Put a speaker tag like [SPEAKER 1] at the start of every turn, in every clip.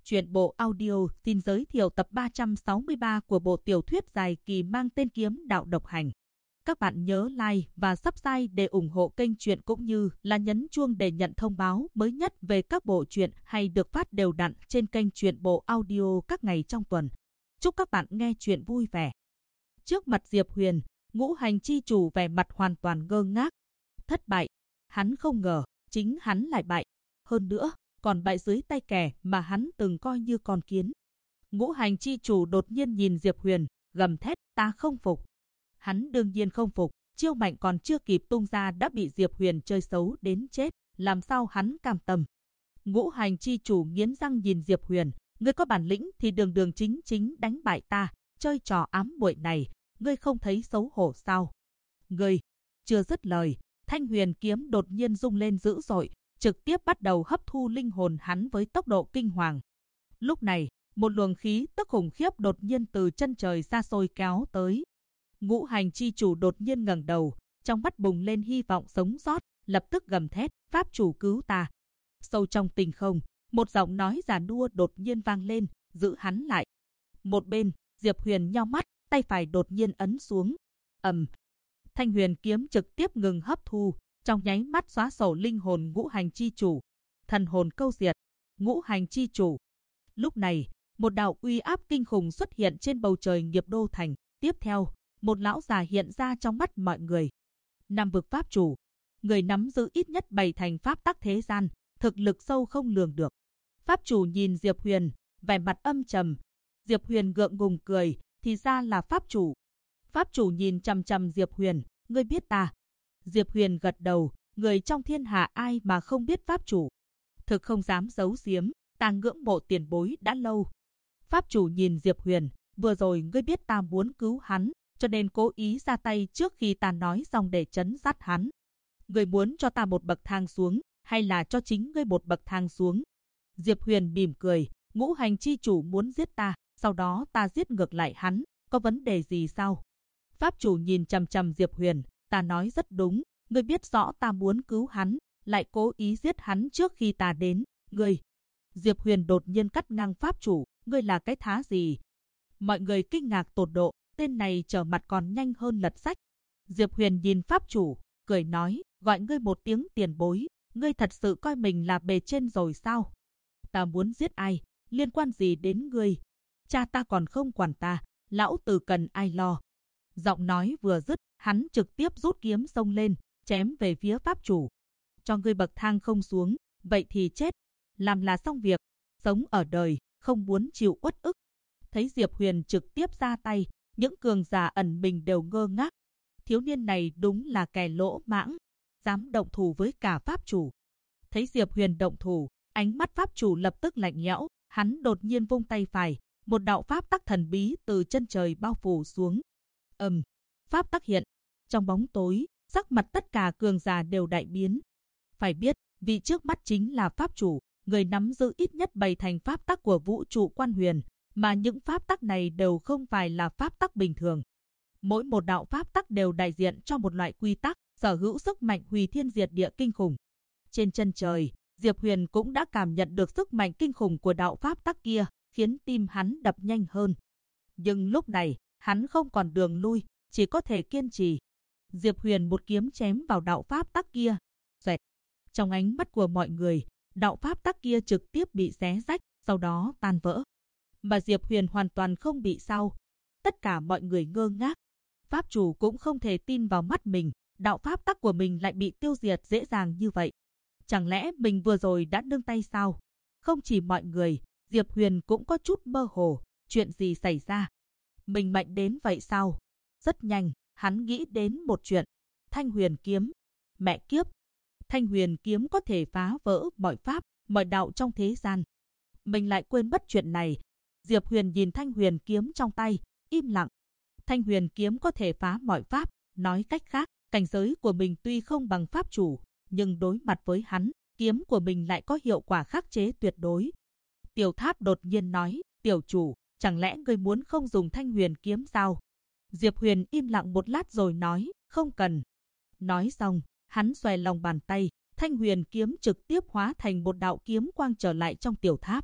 [SPEAKER 1] Truyện bộ audio xin giới thiệu tập 363 của bộ tiểu thuyết dài kỳ mang tên Kiếm Đạo Độc Hành. Các bạn nhớ like và subscribe để ủng hộ kênh truyện cũng như là nhấn chuông để nhận thông báo mới nhất về các bộ truyện hay được phát đều đặn trên kênh truyện bộ audio các ngày trong tuần. Chúc các bạn nghe truyện vui vẻ. Trước mặt Diệp Huyền, Ngũ Hành chi chủ vẻ mặt hoàn toàn ngơ ngác. Thất bại, hắn không ngờ chính hắn lại bại. Hơn nữa, còn bại dưới tay kẻ mà hắn từng coi như con kiến. Ngũ Hành chi chủ đột nhiên nhìn Diệp Huyền, gầm thét, ta không phục. Hắn đương nhiên không phục, chiêu mạnh còn chưa kịp tung ra đã bị Diệp Huyền chơi xấu đến chết, làm sao hắn cam tâm. Ngũ Hành chi chủ nghiến răng nhìn Diệp Huyền, ngươi có bản lĩnh thì đường đường chính chính đánh bại ta, chơi trò ám muội này, ngươi không thấy xấu hổ sao? Ngươi, chưa dứt lời, Thanh Huyền kiếm đột nhiên rung lên dữ dội, trực tiếp bắt đầu hấp thu linh hồn hắn với tốc độ kinh hoàng. Lúc này, một luồng khí tức khủng khiếp đột nhiên từ chân trời xa xôi kéo tới. Ngũ Hành chi chủ đột nhiên ngẩng đầu, trong mắt bùng lên hy vọng sống sót, lập tức gầm thét, pháp chủ cứu ta. Sâu trong tinh không, một giọng nói già nua đột nhiên vang lên, giữ hắn lại. Một bên, Diệp Huyền nheo mắt, tay phải đột nhiên ấn xuống. Thanh Huyền kiếm trực tiếp ngừng hấp thu, trong nháy mắt xóa sổ linh hồn Ngũ Hành chi chủ. Thần hồn câu diệt, Ngũ Hành chi chủ. Lúc này, một đạo uy áp kinh khủng xuất hiện trên bầu trời Nghiệp Đô thành. Tiếp theo, một lão già hiện ra trong mắt mọi người. Nam vực pháp chủ, người nắm giữ ít nhất 7 thành pháp tắc thế gian, thực lực sâu không lường được. Pháp chủ nhìn Diệp Huyền, vẻ mặt âm trầm. Diệp Huyền gượng ngùng cười, thì ra là pháp chủ. Pháp chủ nhìn chằm chằm Diệp Huyền, ngươi biết ta? Diệp Huyền gật đầu, người trong thiên hạ ai mà không biết pháp chủ. Thực không dám giấu giếm, ta ngưỡng mộ tiền bối đã lâu. Pháp chủ nhìn Diệp Huyền, vừa rồi ngươi biết ta muốn cứu hắn, cho nên cố ý ra tay trước khi ta nói xong để trấn sát hắn. Ngươi muốn cho ta một bậc thang xuống, hay là cho chính ngươi một bậc thang xuống? Diệp Huyền mỉm cười, Ngũ Hành chi chủ muốn giết ta, sau đó ta giết ngược lại hắn, có vấn đề gì sao? Pháp chủ nhìn chằm chằm Diệp Huyền, ta nói rất đúng, ngươi biết rõ ta muốn cứu hắn, lại cố ý giết hắn trước khi ta đến, ngươi. Diệp Huyền đột nhiên cắt ngang pháp chủ, ngươi là cái thá gì? Mọi người kinh ngạc tột độ, tên này trở mặt còn nhanh hơn lật sách. Diệp Huyền nhìn pháp chủ, cười nói, gọi ngươi một tiếng tiền bối, ngươi thật sự coi mình là bề trên rồi sao? Ta muốn giết ai, liên quan gì đến ngươi? Cha ta còn không quản ta, lão tử cần ai lo? Giọng nói vừa dứt, hắn trực tiếp rút kiếm xông lên, chém về phía pháp chủ. Cho ngươi bậc thang không xuống, vậy thì chết. Làm là xong việc, sống ở đời, không muốn chịu uất ức. Thấy Diệp Huyền trực tiếp ra tay, những cường giả ẩn mình đều ngơ ngác. Thiếu niên này đúng là kẻ lỗ mãng, dám động thủ với cả pháp chủ. Thấy Diệp Huyền động thủ, ánh mắt pháp chủ lập tức lạnh lẽo, hắn đột nhiên vung tay phải, một đạo pháp tắc thần bí từ chân trời bao phủ xuống. Pháp tắc hiện, trong bóng tối, sắc mặt tất cả cường giả đều đại biến. Phải biết, vị trước mắt chính là pháp chủ, người nắm giữ ít nhất 7 thành pháp tắc của vũ trụ quan huyền, mà những pháp tắc này đều không phải là pháp tắc bình thường. Mỗi một đạo pháp tắc đều đại diện cho một loại quy tắc, sở hữu sức mạnh hủy thiên diệt địa kinh khủng. Trên chân trời, Diệp Huyền cũng đã cảm nhận được sức mạnh kinh khủng của đạo pháp tắc kia, khiến tim hắn đập nhanh hơn. Nhưng lúc này, hắn không còn đường lui, chỉ có thể kiên trì. Diệp Huyền một kiếm chém vào đạo pháp tắc kia. Xoẹt. Trong ánh mắt của mọi người, đạo pháp tắc kia trực tiếp bị xé rách, sau đó tan vỡ. Mà Diệp Huyền hoàn toàn không bị sao. Tất cả mọi người ngơ ngác. Pháp chủ cũng không thể tin vào mắt mình, đạo pháp tắc của mình lại bị tiêu diệt dễ dàng như vậy. Chẳng lẽ mình vừa rồi đã nương tay sao? Không chỉ mọi người, Diệp Huyền cũng có chút mơ hồ, chuyện gì xảy ra? Mình mạnh đến vậy sao? Rất nhanh, hắn nghĩ đến một chuyện. Thanh Huyền kiếm. Mẹ kiếp! Thanh Huyền kiếm có thể phá vỡ mọi pháp, mọi đạo trong thế gian. Mình lại quên mất chuyện này. Diệp Huyền nhìn Thanh Huyền kiếm trong tay, im lặng. Thanh Huyền kiếm có thể phá mọi pháp, nói cách khác, cảnh giới của mình tuy không bằng pháp chủ, nhưng đối mặt với hắn, kiếm của mình lại có hiệu quả khắc chế tuyệt đối. Tiểu Tháp đột nhiên nói, tiểu chủ, chẳng lẽ ngươi muốn không dùng Thanh Huyền kiếm sao? Diệp Huyền im lặng một lát rồi nói, không cần. Nói xong, hắn xòe lòng bàn tay, Thanh Huyền kiếm trực tiếp hóa thành một đạo kiếm quang trở lại trong Tiểu Tháp.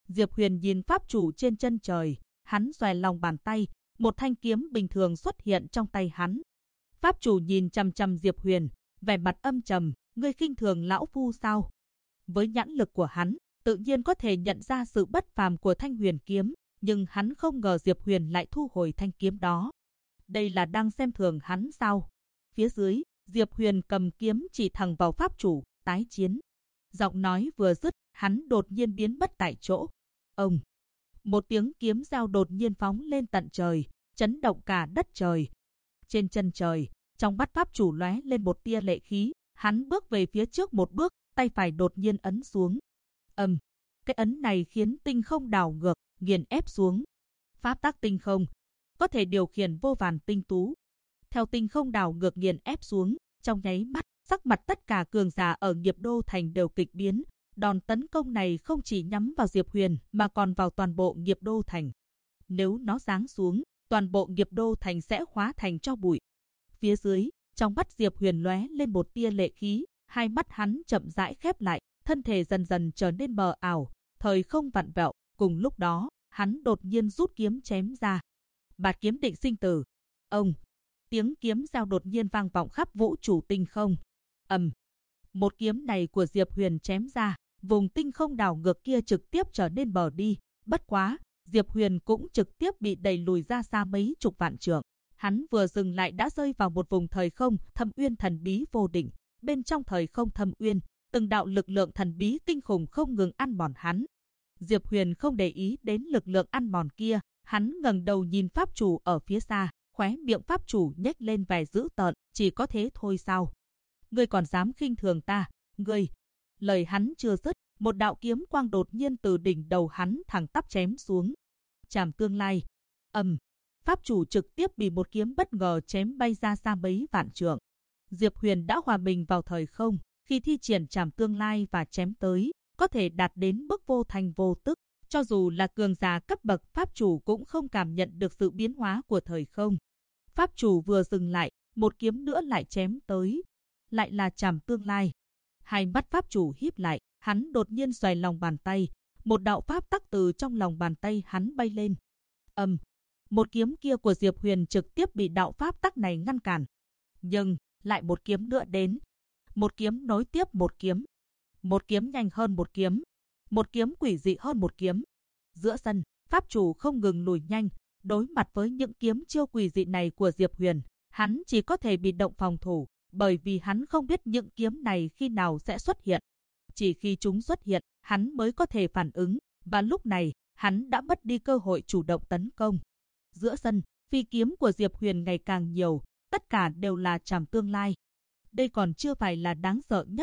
[SPEAKER 1] Diệp Huyền nhìn pháp chủ trên chân trời, hắn xòe lòng bàn tay, một thanh kiếm bình thường xuất hiện trong tay hắn. Pháp chủ nhìn chằm chằm Diệp Huyền, vẻ mặt âm trầm, ngươi khinh thường lão phu sao? Với nhãn lực của hắn, tự nhiên có thể nhận ra sự bất phàm của thanh huyền kiếm, nhưng hắn không ngờ Diệp Huyền lại thu hồi thanh kiếm đó. Đây là đang xem thường hắn sao? Phía dưới, Diệp Huyền cầm kiếm chỉ thẳng vào pháp chủ, tái chiến. Giọng nói vừa dứt, hắn đột nhiên biến mất tại chỗ. Ông! Một tiếng kiếm reo đột nhiên phóng lên tận trời, chấn động cả đất trời. Trên chân trời, trong mắt pháp chủ lóe lên một tia lệ khí, hắn bước về phía trước một bước, tay phải đột nhiên ấn xuống. Cái ấn này khiến tinh không đảo ngược, nghiền ép xuống. Pháp tắc tinh không có thể điều khiển vô vàn tinh tú. Theo tinh không đảo ngược nghiền ép xuống, trong nháy mắt, sắc mặt tất cả cường giả ở Nghiệp Đô Thành đều kịch biến. Đòn tấn công này không chỉ nhắm vào Diệp Huyền mà còn vào toàn bộ Nghiệp Đô Thành. Nếu nó giáng xuống, toàn bộ Nghiệp Đô Thành sẽ hóa thành tro bụi. Phía dưới, trong mắt Diệp Huyền lóe lên một tia lệ khí, hai mắt hắn chậm rãi khép lại, thân thể dần dần trở nên mờ ảo, thời không vặn vẹo. Cùng lúc đó, hắn đột nhiên rút kiếm chém ra. Bạt kiếm định sinh tử. Ông! Tiếng kiếm reo đột nhiên vang vọng khắp vũ trụ tinh không. Một kiếm này của Diệp Huyền chém ra, vùng tinh không đảo ngược kia trực tiếp trở nên mờ đi. Bất quá, Diệp Huyền cũng trực tiếp bị đẩy lùi ra xa mấy chục vạn trượng. Hắn vừa dừng lại đã rơi vào một vùng thời không thâm uyên thần bí vô định. Bên trong thời không thâm uyên, từng đạo lực lượng thần bí kinh khủng không ngừng ăn mòn hắn. Diệp Huyền không để ý đến lực lượng ăn mòn kia, hắn ngẩng đầu nhìn pháp chủ ở phía xa, khóe miệng pháp chủ nhếch lên vẻ dữ tợn, chỉ có thế thôi sao? Ngươi còn dám khinh thường ta, ngươi! Lời hắn chưa dứt, một đạo kiếm quang đột nhiên từ đỉnh đầu hắn thẳng tắp chém xuống. Trảm tương lai. Pháp chủ trực tiếp bị một kiếm bất ngờ chém bay ra xa mấy vạn trượng. Diệp Huyền đã hòa mình vào thời không, khi thi triển trảm tương lai và chém tới, có thể đạt đến mức vô thành vô tức. Cho dù là cường giả cấp bậc pháp chủ cũng không cảm nhận được sự biến hóa của thời không. Pháp chủ vừa dừng lại, một kiếm nữa lại chém tới. Lại là trảm tương lai. Hai mắt pháp chủ híp lại, hắn đột nhiên xoay lòng bàn tay. Một đạo pháp tắc từ trong lòng bàn tay hắn bay lên. Một kiếm kia của Diệp Huyền trực tiếp bị đạo pháp tắc này ngăn cản. Nhưng, lại một kiếm nữa đến. Một kiếm nối tiếp một kiếm. Một kiếm nhanh hơn một kiếm. Một kiếm quỷ dị hơn một kiếm. Giữa sân, pháp chủ không ngừng lùi nhanh. Đối mặt với những kiếm chiêu quỷ dị này của Diệp Huyền, hắn chỉ có thể bị động phòng thủ, bởi vì hắn không biết những kiếm này khi nào sẽ xuất hiện. Chỉ khi chúng xuất hiện, hắn mới có thể phản ứng, và lúc này, hắn đã mất đi cơ hội chủ động tấn công. Giữa sân, phi kiếm của Diệp Huyền ngày càng nhiều, tất cả đều là trảm tương lai. Đây còn chưa phải là đáng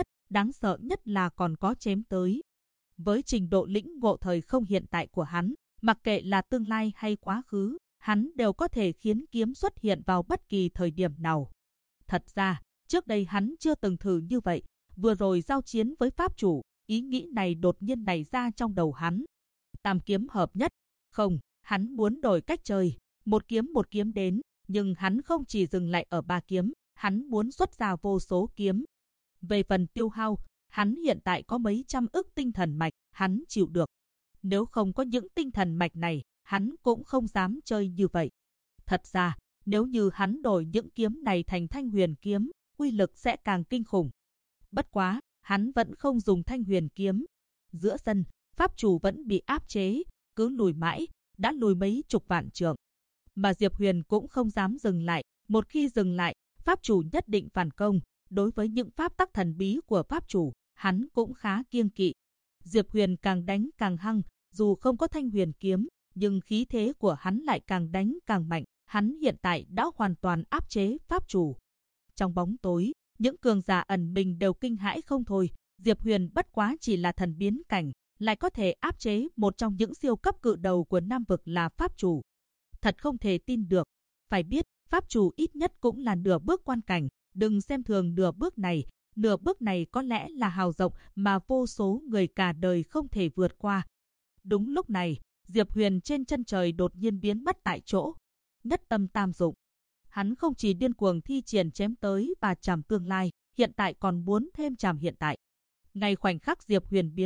[SPEAKER 1] sợ nhất là còn có chém tới. Với trình độ lĩnh ngộ thời không hiện tại của hắn, mặc kệ là tương lai hay quá khứ, hắn đều có thể khiến kiếm xuất hiện vào bất kỳ thời điểm nào. Thật ra, trước đây hắn chưa từng thử như vậy, vừa rồi giao chiến với pháp chủ, ý nghĩ này đột nhiên nảy ra trong đầu hắn. Tam kiếm hợp nhất, không, hắn muốn đổi cách chơi, một kiếm đến, nhưng hắn không chỉ dừng lại ở 3 kiếm, hắn muốn xuất ra vô số kiếm. Về phần tiêu hao, hắn hiện tại có mấy trăm ức tinh thần mạch, hắn chịu được. Nếu không có những tinh thần mạch này, hắn cũng không dám chơi như vậy. Thật ra, nếu như hắn đổi những kiếm này thành thanh huyền kiếm, uy lực sẽ càng kinh khủng. Bất quá, hắn vẫn không dùng thanh huyền kiếm. Giữa sân, pháp chủ vẫn bị áp chế, cứ lùi mãi, đã lùi mấy chục vạn trượng. Mà Diệp Huyền cũng không dám dừng lại, một khi dừng lại, pháp chủ nhất định phản công. Đối với những pháp tắc thần bí của pháp chủ, hắn cũng khá kiêng kỵ. Diệp Huyền càng đánh càng hăng, dù không có thanh huyền kiếm, nhưng khí thế của hắn lại càng đánh càng mạnh. Hắn hiện tại đã hoàn toàn áp chế pháp chủ. Trong bóng tối, những cường giả ẩn mình đều kinh hãi không thôi. Diệp Huyền bất quá chỉ là thần biến cảnh, lại có thể áp chế một trong những siêu cấp cự đầu của Nam vực là pháp chủ. Thật không thể tin được. Phải biết, pháp chủ ít nhất cũng là nửa bước quan cảnh. Đừng xem thường nửa bước này có lẽ là hào rộng mà vô số người cả đời không thể vượt qua. Đúng lúc này, Diệp Huyền trên chân trời đột nhiên biến mất tại chỗ. Nhất tâm tam dụng. Hắn không chỉ điên cuồng thi triển chém tới và trảm tương lai, hiện tại còn muốn thêm trảm hiện tại. Ngay khoảnh khắc Diệp Huyền biến mất,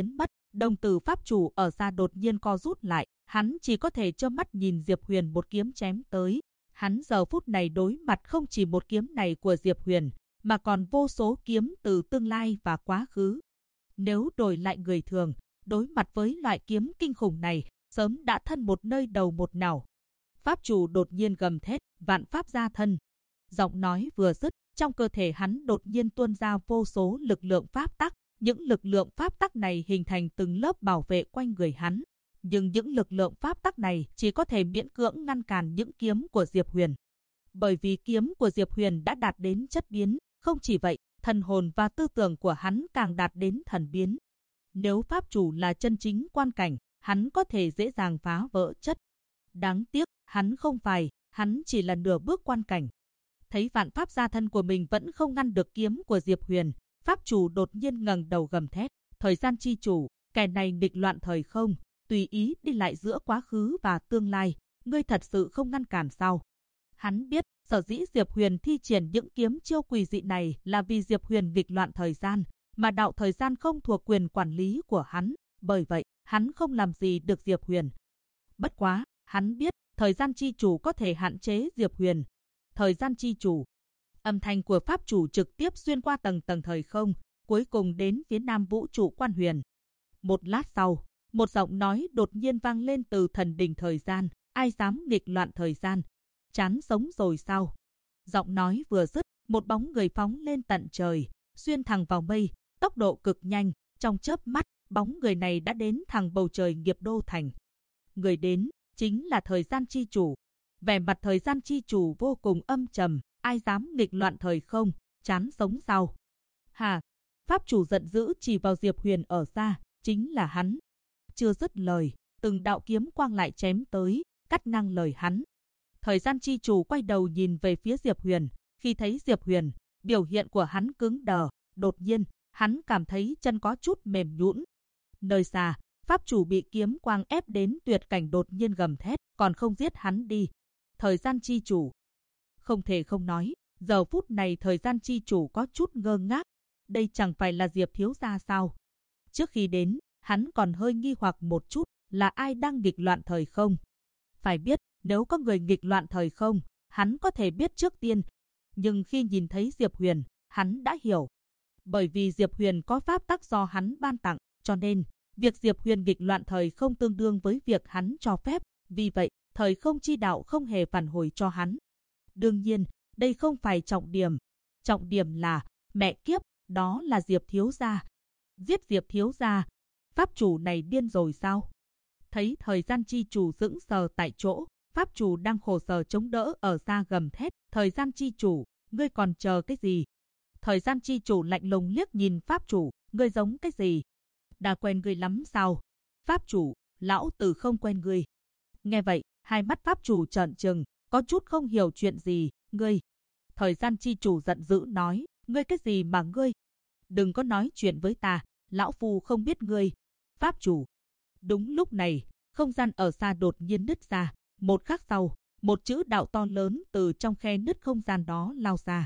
[SPEAKER 1] Đồng tử pháp chủ ở xa đột nhiên co rút lại, hắn chỉ có thể trơ mắt nhìn Diệp Huyền một kiếm chém tới. Hắn giờ phút này đối mặt không chỉ một kiếm này của Diệp Huyền, mà còn vô số kiếm từ tương lai và quá khứ. Nếu đổi lại người thường, đối mặt với loại kiếm kinh khủng này, sớm đã thân một nơi đầu một nẻo. Pháp chủ đột nhiên gầm thét, vạn pháp gia thân. Giọng nói vừa dứt, trong cơ thể hắn đột nhiên tuôn ra vô số lực lượng pháp tắc. Những lực lượng pháp tắc này hình thành từng lớp bảo vệ quanh người hắn. Nhưng những lực lượng pháp tắc này chỉ có thể miễn cưỡng ngăn cản những kiếm của Diệp Huyền. Bởi vì kiếm của Diệp Huyền đã đạt đến chất biến, không chỉ vậy, thần hồn và tư tưởng của hắn càng đạt đến thần biến. Nếu pháp chủ là chân chính quan cảnh, hắn có thể dễ dàng phá vỡ chất. Đáng tiếc, hắn không phải, hắn chỉ là nửa bước quan cảnh. Thấy vạn pháp gia thân của mình vẫn không ngăn được kiếm của Diệp Huyền, pháp chủ đột nhiên ngẩng đầu gầm thét, thời gian chi chủ, kẻ này nghịch loạn thời không, tùy ý đi lại giữa quá khứ và tương lai, ngươi thật sự không ngăn cản sao? Hắn biết, sở dĩ Diệp Huyền thi triển những kiếm chiêu quỷ dị này là vì Diệp Huyền nghịch loạn thời gian, mà đạo thời gian không thuộc quyền quản lý của hắn, bởi vậy, hắn không làm gì được Diệp Huyền. Bất quá, hắn biết, thời gian chi chủ có thể hạn chế Diệp Huyền. Thời gian chi chủ. Âm thanh của pháp chủ trực tiếp xuyên qua tầng tầng thời không, cuối cùng đến phía nam vũ trụ quan huyền. Một lát sau, một giọng nói đột nhiên vang lên từ thần đình thời gian, ai dám nghịch loạn thời gian, chán sống rồi sao? Giọng nói vừa dứt, một bóng người phóng lên tận trời, xuyên thẳng vào mây, tốc độ cực nhanh, trong chớp mắt, bóng người này đã đến thẳng bầu trời Nghiệp Đô thành. Người đến chính là thời gian chi chủ. Vẻ mặt thời gian chi chủ vô cùng âm trầm, ai dám nghịch loạn thời không, chán sống sao? Hà, pháp chủ giận dữ chỉ vào Diệp Huyền ở xa, chính là hắn. Chưa dứt lời, từng đạo kiếm quang lại chém tới, cắt ngang lời hắn. Thời gian chi chủ quay đầu nhìn về phía Diệp Huyền, khi thấy Diệp Huyền, biểu hiện của hắn cứng đờ, đột nhiên, hắn cảm thấy chân có chút mềm nhũn. Nơi xa, pháp chủ bị kiếm quang ép đến tuyệt cảnh đột nhiên gầm thét, còn không giết hắn đi. Thời gian chi chủ. Không thể không nói, giờ phút này thời gian chi chủ có chút ngơ ngác. Đây chẳng phải là Diệp thiếu gia sao? Trước khi đến, hắn còn hơi nghi hoặc một chút, là ai đang nghịch loạn thời không? Phải biết, nếu có người nghịch loạn thời không, hắn có thể biết trước tiên. Nhưng khi nhìn thấy Diệp Huyền, hắn đã hiểu. Bởi vì Diệp Huyền có pháp tắc do hắn ban tặng, cho nên, việc Diệp Huyền nghịch loạn thời không tương đương với việc hắn cho phép. Vì vậy, thời không chi đạo không hề phản hồi cho hắn. Đương nhiên, đây không phải trọng điểm. Trọng điểm là, mẹ kiếp, đó là Diệp thiếu gia. Giết Diệp thiếu gia, pháp chủ này điên rồi sao? Thấy thời gian chi chủ sững sờ tại chỗ, pháp chủ đang khổ sở chống đỡ ở xa gầm thét, thời gian chi chủ, ngươi còn chờ cái gì? Thời gian chi chủ lạnh lùng liếc nhìn pháp chủ, ngươi giống cái gì? Đã quen ngươi lắm sao? Pháp chủ, lão tử không quen ngươi. Nghe vậy, hai mắt pháp chủ trợn trừng, có chút không hiểu chuyện gì, ngươi. Thời gian chi chủ giận dữ nói, ngươi cái gì mà ngươi? Đừng có nói chuyện với ta, lão phu không biết ngươi. Pháp chủ. Đúng lúc này, không gian ở xa đột nhiên nứt ra. Một khắc sau, một chữ đạo to lớn từ trong khe nứt không gian đó lao ra.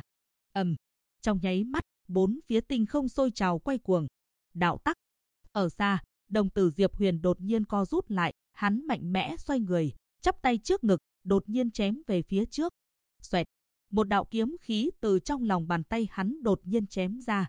[SPEAKER 1] Trong nháy mắt, bốn phía tinh không sôi trào quay cuồng. Đạo tắc. Ở xa, đồng tử Diệp Huyền đột nhiên co rút lại, hắn mạnh mẽ xoay người, chắp tay trước ngực, đột nhiên chém về phía trước. Xoẹt, một đạo kiếm khí từ trong lòng bàn tay hắn đột nhiên chém ra.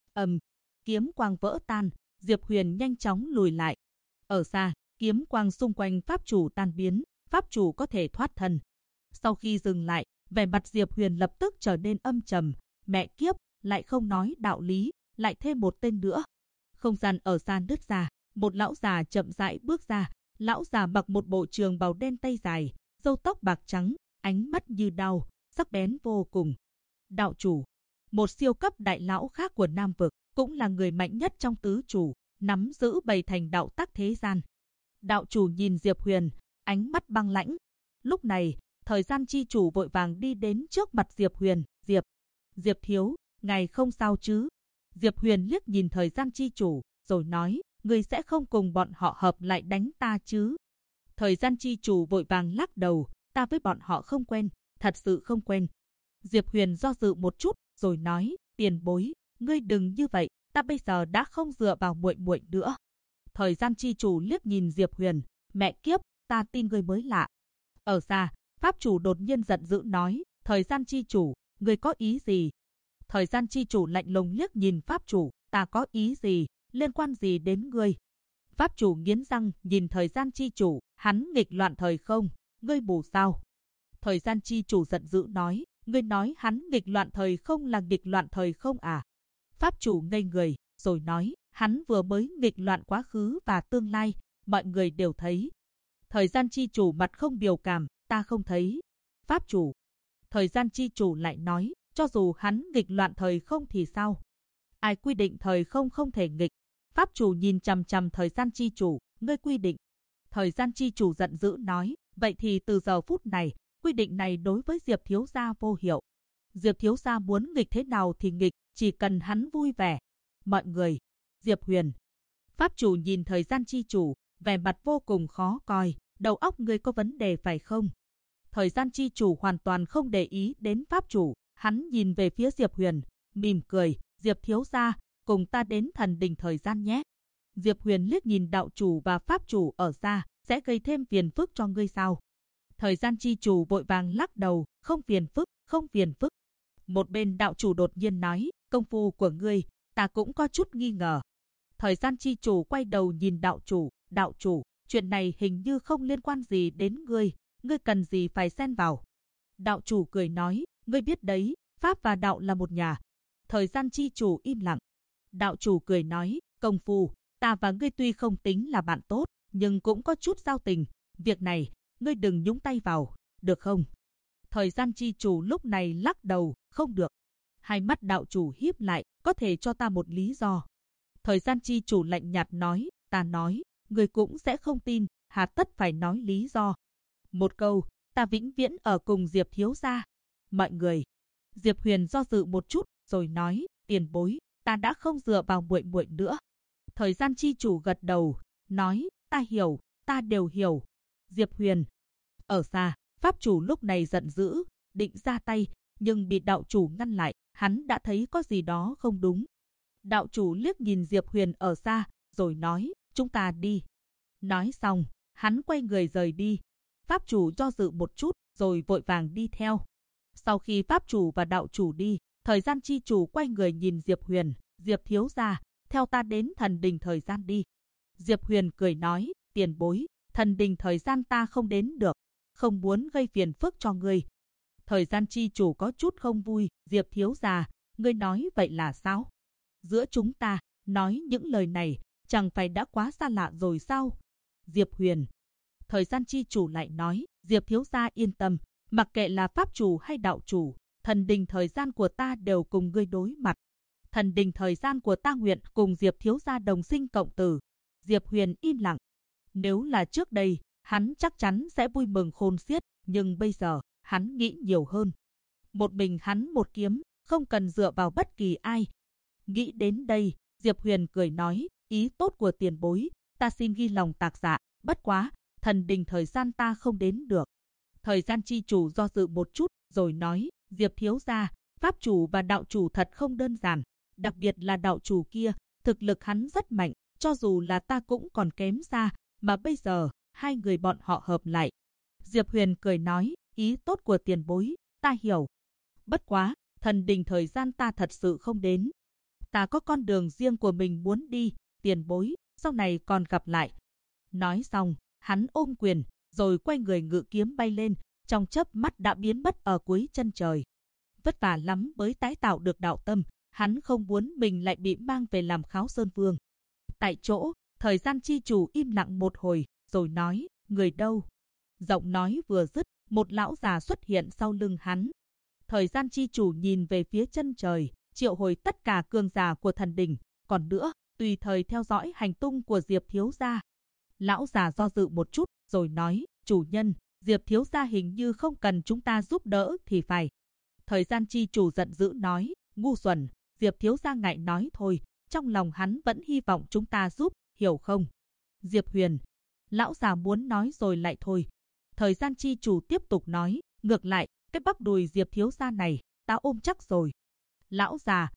[SPEAKER 1] Kiếm quang vỡ tan, Diệp Huyền nhanh chóng lùi lại. Ở xa, kiếm quang xung quanh pháp chủ tan biến, pháp chủ có thể thoát thân. Sau khi dừng lại, vẻ mặt Diệp Huyền lập tức trở nên âm trầm, mẹ kiếp, lại không nói đạo lý, lại thêm một tên nữa. Không gian ở xa nứt ra, một lão già chậm rãi bước ra, lão già mặc một bộ trường bào đen tay dài, râu tóc bạc trắng, ánh mắt như đao, sắc bén vô cùng. Đạo chủ, một siêu cấp đại lão khác của Nam vực, cũng là người mạnh nhất trong tứ chủ, nắm giữ bảy thành đạo tắc thế gian. Đạo chủ nhìn Diệp Huyền, ánh mắt băng lãnh. Lúc này, thời gian chi chủ vội vàng đi đến trước mặt Diệp Huyền, Diệp thiếu, ngài không sao chứ? Diệp Huyền liếc nhìn thời gian chi chủ, rồi nói, ngươi sẽ không cùng bọn họ hợp lại đánh ta chứ? Thời gian chi chủ vội vàng lắc đầu, ta với bọn họ không quen, thật sự không quen. Diệp Huyền do dự một chút, rồi nói, tiền bối, ngươi đừng như vậy, ta bây giờ đã không dựa vào muội muội nữa. Thời gian chi chủ liếc nhìn Diệp Huyền, mẹ kiếp, ta tin ngươi mới lạ. Ở xa, pháp chủ đột nhiên giận dữ nói, thời gian chi chủ, ngươi có ý gì? Thời gian chi chủ lạnh lùng liếc nhìn pháp chủ, ta có ý gì, liên quan gì đến ngươi? Pháp chủ nghiến răng nhìn thời gian chi chủ, hắn nghịch loạn thời không, ngươi mù sao? Thời gian chi chủ giận dữ nói, ngươi nói hắn nghịch loạn thời không là nghịch loạn thời không à? Pháp chủ ngây người, rồi nói, hắn vừa mới nghịch loạn quá khứ và tương lai, mọi người đều thấy. Thời gian chi chủ mặt không biểu cảm, ta không thấy. Pháp chủ. Thời gian chi chủ lại nói, cho dù hắn nghịch loạn thời không thì sao? Ai quy định thời không không thể nghịch? Pháp chủ nhìn chằm chằm thời gian chi chủ, ngươi quy định. Thời gian chi chủ giận dữ nói, vậy thì từ giờ phút này, quy định này đối với Diệp thiếu gia vô hiệu. Diệp thiếu gia muốn nghịch thế nào thì nghịch, chỉ cần hắn vui vẻ. Mọi người. Diệp Huyền. Pháp chủ nhìn thời gian chi chủ, vẻ mặt vô cùng khó coi, đầu óc ngươi có vấn đề phải không? Thời gian chi chủ hoàn toàn không để ý đến pháp chủ, hắn nhìn về phía Diệp Huyền, mỉm cười, Diệp thiếu gia, cùng ta đến thần đình thời gian nhé. Diệp Huyền liếc nhìn đạo chủ và pháp chủ ở xa, sẽ gây thêm phiền phức cho ngươi sao? Thời gian chi chủ vội vàng lắc đầu, không phiền phức, không phiền phức. Một bên đạo chủ đột nhiên nói, công phu của ngươi, ta cũng có chút nghi ngờ. Thời gian chi chủ quay đầu nhìn đạo chủ, chuyện này hình như không liên quan gì đến ngươi cần gì phải xen vào. Đạo chủ cười nói, ngươi biết đấy, pháp và đạo là một nhà. Thời gian chi chủ im lặng. Đạo chủ cười nói, công phu, ta và ngươi tuy không tính là bạn tốt, nhưng cũng có chút giao tình. Việc này, ngươi đừng nhúng tay vào, được không? Thời gian chi chủ lúc này lắc đầu, không được. Hai mắt đạo chủ híp lại, có thể cho ta một lý do. Thời gian chi chủ lạnh nhạt nói, ta nói, ngươi cũng sẽ không tin, hà tất phải nói lý do. Một câu, ta vĩnh viễn ở cùng Diệp thiếu gia. Mọi người. Diệp Huyền do dự một chút, rồi nói, tiền bối, ta đã không dựa vào muội muội nữa. Thời gian chi chủ gật đầu, nói, ta hiểu, ta đều hiểu. Diệp Huyền. Ở xa, pháp chủ lúc này giận dữ, định ra tay, nhưng bị đạo chủ ngăn lại, hắn đã thấy có gì đó không đúng. Đạo chủ liếc nhìn Diệp Huyền ở xa, rồi nói, chúng ta đi. Nói xong, hắn quay người rời đi. Pháp chủ do dự một chút, rồi vội vàng đi theo. Sau khi pháp chủ và đạo chủ đi, thời gian chi chủ quay người nhìn Diệp Huyền, Diệp thiếu gia, theo ta đến thần đình thời gian đi. Diệp Huyền cười nói, tiền bối, thần đình thời gian ta không đến được, không muốn gây phiền phức cho ngươi. Thời gian chi chủ có chút không vui, Diệp thiếu gia, ngươi nói vậy là sao? Giữa chúng ta, nói những lời này, chẳng phải đã quá xa lạ rồi sao? Diệp Huyền. Thời gian chi chủ lại nói, Diệp thiếu gia yên tâm, mặc kệ là pháp chủ hay đạo chủ, thần đình thời gian của ta đều cùng ngươi đối mặt. Thần đình thời gian của ta nguyện cùng Diệp thiếu gia đồng sinh cộng tử. Diệp Huyền im lặng. Nếu là trước đây, hắn chắc chắn sẽ vui mừng khôn xiết, nhưng bây giờ, hắn nghĩ nhiều hơn. Một mình hắn một kiếm, không cần dựa vào bất kỳ ai. Nghĩ đến đây, Diệp Huyền cười nói, ý tốt của tiền bối, ta xin ghi lòng tạc dạ, bất quá, thần đình thời gian ta không đến được. Thời gian chi chủ do dự một chút, rồi nói, Diệp thiếu gia, pháp chủ và đạo chủ thật không đơn giản, đặc biệt là đạo chủ kia, thực lực hắn rất mạnh, cho dù là ta cũng còn kém xa, mà bây giờ, hai người bọn họ hợp lại. Diệp Huyền cười nói, ý tốt của tiền bối, ta hiểu. Bất quá, thần đình thời gian ta thật sự không đến. Ta có con đường riêng của mình muốn đi, tiền bối, sau này còn gặp lại. Nói xong, hắn ôm quyền, rồi quay người ngự kiếm bay lên, trong chớp mắt đã biến mất ở cuối chân trời. Vất vả lắm mới tái tạo được đạo tâm, hắn không muốn mình lại bị mang về làm Kháo Sơn Vương. Tại chỗ, thời gian chi chủ im lặng một hồi, rồi nói, người đâu? Giọng nói vừa dứt, một lão già xuất hiện sau lưng hắn. Thời gian chi chủ nhìn về phía chân trời, triệu hồi tất cả cường giả của thần đình, còn nữa, tùy thời theo dõi hành tung của Diệp thiếu gia. Lão già do dự một chút, rồi nói, chủ nhân, Diệp thiếu gia hình như không cần chúng ta giúp đỡ thì phải. Thời gian chi chủ giận dữ nói, ngu xuẩn, Diệp thiếu gia ngại nói thôi, trong lòng hắn vẫn hy vọng chúng ta giúp, hiểu không? Diệp Huyền, lão già muốn nói rồi lại thôi. Thời gian chi chủ tiếp tục nói, ngược lại, cái bắp đùi Diệp thiếu gia này, ta ôm chắc rồi. Lão già,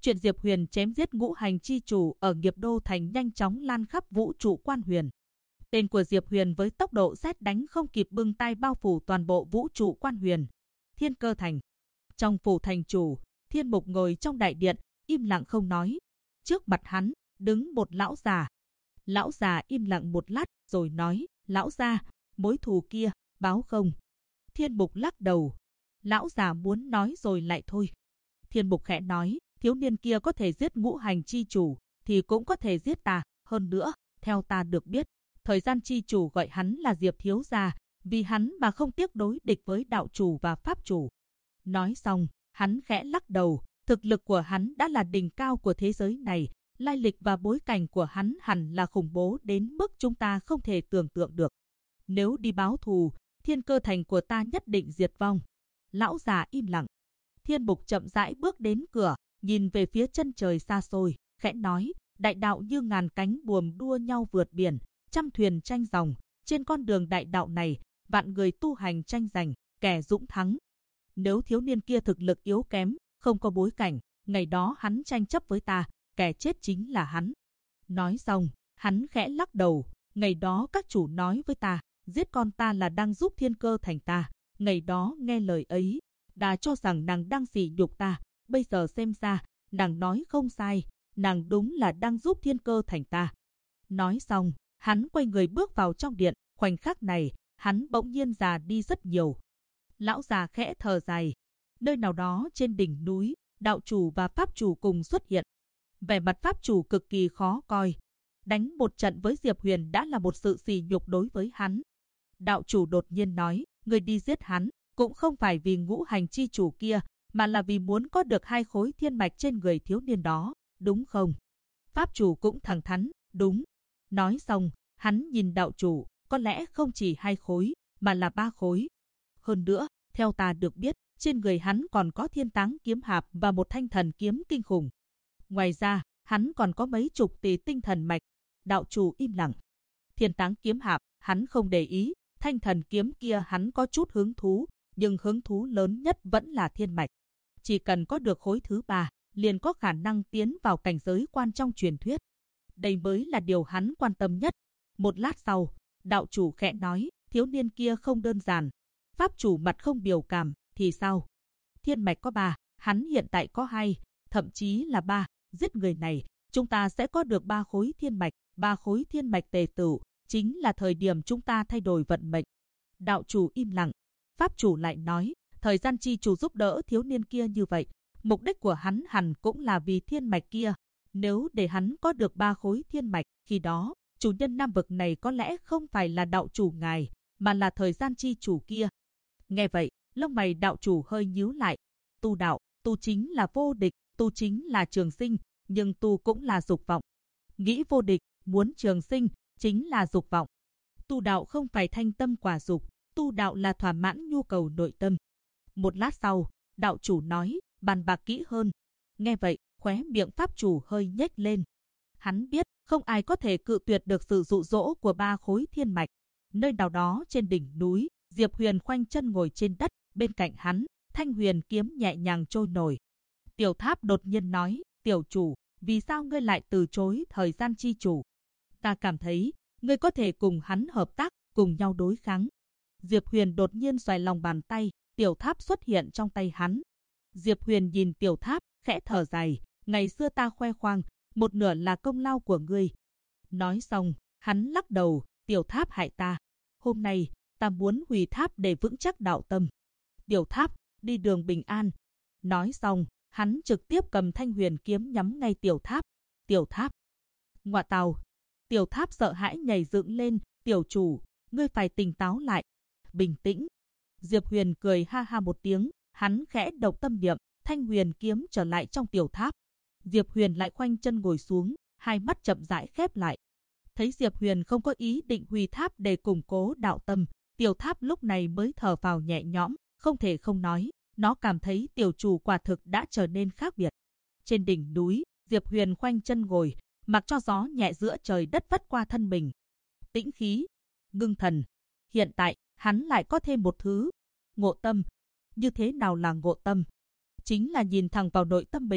[SPEAKER 1] Chuyện Diệp Huyền chém giết ngũ hành chi chủ ở Nghiệp Đô Thành nhanh chóng lan khắp vũ trụ quan huyền. Tên của Diệp Huyền với tốc độ sét đánh không kịp bưng tay bao phủ toàn bộ vũ trụ quan huyền. Thiên Cơ Thành. Trong phủ thành chủ, Thiên Mục ngồi trong đại điện, im lặng không nói. Trước mặt hắn, đứng một lão già. Lão già im lặng một lát rồi nói, lão gia, mối thù kia, báo không? Thiên Mục lắc đầu. Lão già muốn nói rồi lại thôi. Thiên Mục khẽ nói, thiếu niên kia có thể giết ngũ hành chi chủ, thì cũng có thể giết ta. Hơn nữa, theo ta được biết, thời gian chi chủ gọi hắn là Diệp thiếu gia, vì hắn mà không tiếc đối địch với đạo chủ và pháp chủ. Nói xong, hắn khẽ lắc đầu, thực lực của hắn đã là đỉnh cao của thế giới này, lai lịch và bối cảnh của hắn hẳn là khủng bố đến mức chúng ta không thể tưởng tượng được. Nếu đi báo thù, Thiên Cơ Thành của ta nhất định diệt vong. Lão già im lặng. Thiên Mục chậm rãi bước đến cửa, nhìn về phía chân trời xa xôi, khẽ nói, đại đạo như ngàn cánh buồm đua nhau vượt biển, trăm thuyền tranh dòng, trên con đường đại đạo này, vạn người tu hành tranh giành, kẻ dũng thắng. Nếu thiếu niên kia thực lực yếu kém, không có bối cảnh, ngày đó hắn tranh chấp với ta, kẻ chết chính là hắn. Nói xong, hắn khẽ lắc đầu, ngày đó các chủ nói với ta, giết con ta là đang giúp Thiên Cơ Thành ta, ngày đó nghe lời ấy, đã cho rằng nàng đang sỉ nhục ta, bây giờ xem ra, nàng nói không sai, nàng đúng là đang giúp Thiên Cơ Thành ta. Nói xong, hắn quay người bước vào trong điện, khoảnh khắc này, hắn bỗng nhiên già đi rất nhiều. Lão già khẽ thở dài. Nơi nào đó trên đỉnh núi, đạo chủ và pháp chủ cùng xuất hiện. Vẻ mặt pháp chủ cực kỳ khó coi. Đánh một trận với Diệp Huyền đã là một sự sỉ nhục đối với hắn. Đạo chủ đột nhiên nói, người đi giết hắn, cũng không phải vì ngũ hành chi chủ kia, mà là vì muốn có được 2 khối thiên mạch trên người thiếu niên đó, đúng không? Pháp chủ cũng thẳng thắn, đúng. Nói xong, hắn nhìn đạo chủ, có lẽ không chỉ 2 khối, mà là 3 khối. Hơn nữa, theo ta được biết, trên người hắn còn có thiên táng kiếm hạp và một thanh thần kiếm kinh khủng. Ngoài ra, hắn còn có mấy chục tỷ tinh thần mạch. Đạo chủ im lặng. Thiên táng kiếm hạp, hắn không để ý, thanh thần kiếm kia hắn có chút hứng thú, nhưng hứng thú lớn nhất vẫn là thiên mạch. Chỉ cần có được khối thứ 3, liền có khả năng tiến vào cảnh giới quan trong truyền thuyết. Đây mới là điều hắn quan tâm nhất. Một lát sau, đạo chủ khẽ nói, thiếu niên kia không đơn giản. Pháp chủ mặt không biểu cảm, thì sao? Thiên mạch có 3, hắn hiện tại có 2, thậm chí là 3. Giết người này, chúng ta sẽ có được 3 khối thiên mạch, 3 khối thiên mạch tề tựu, chính là thời điểm chúng ta thay đổi vận mệnh. Đạo chủ im lặng. Pháp chủ lại nói, thời gian chi chủ giúp đỡ thiếu niên kia như vậy, mục đích của hắn hẳn cũng là vì thiên mạch kia. Nếu để hắn có được 3 khối thiên mạch, khi đó, chủ nhân nam vực này có lẽ không phải là đạo chủ ngài, mà là thời gian chi chủ kia. Nghe vậy, lông mày đạo chủ hơi nhíu lại. Tu đạo, tu chính là vô địch, tu chính là trường sinh, nhưng tu cũng là dục vọng. Nghĩ vô địch, muốn trường sinh, chính là dục vọng. Tu đạo không phải thanh tâm quả dục, tu đạo là thỏa mãn nhu cầu nội tâm. Một lát sau, đạo chủ nói, bàn bạc kỹ hơn. Nghe vậy, khóe miệng pháp chủ hơi nhếch lên. Hắn biết, không ai có thể cự tuyệt được sự dụ dỗ của 3 khối thiên mạch. Nơi nào đó trên đỉnh núi, Diệp Huyền khoanh chân ngồi trên đất, bên cạnh hắn, thanh huyền kiếm nhẹ nhàng trôi nổi. Tiểu Tháp đột nhiên nói, tiểu chủ, vì sao ngươi lại từ chối thời gian chi chủ? Ta cảm thấy, ngươi có thể cùng hắn hợp tác, cùng nhau đối kháng. Diệp Huyền đột nhiên xoay lòng bàn tay, Tiểu Tháp xuất hiện trong tay hắn. Diệp Huyền nhìn Tiểu Tháp, khẽ thở dài, ngày xưa ta khoe khoang, một nửa là công lao của ngươi. Nói xong, hắn lắc đầu, Tiểu Tháp hại ta. Hôm nay, ta muốn hủy tháp để vững chắc đạo tâm. Tiểu Tháp, đi đường bình an. Nói xong, hắn trực tiếp cầm thanh huyền kiếm nhắm ngay Tiểu Tháp. Tiểu Tháp. Ngọa tào. Tiểu Tháp sợ hãi nhảy dựng lên, tiểu chủ, ngươi phải tỉnh táo lại. Bình tĩnh. Diệp Huyền cười ha ha một tiếng, hắn khẽ động tâm niệm, thanh huyền kiếm trở lại trong Tiểu Tháp. Diệp Huyền lại khoanh chân ngồi xuống, hai mắt chậm rãi khép lại. Thấy Diệp Huyền không có ý định hủy tháp để củng cố đạo tâm, Tiểu Tháp lúc này mới thở phào nhẹ nhõm, không thể không nói, nó cảm thấy tiểu chủ quả thực đã trở nên khác biệt. Trên đỉnh núi, Diệp Huyền khoanh chân ngồi, mặc cho gió nhẹ giữa trời đất vắt qua thân mình. Tĩnh khí, ngưng thần. Hiện tại, hắn lại có thêm một thứ, ngộ tâm. Như thế nào là ngộ tâm? Chính là nhìn thẳng vào nội tâm mình,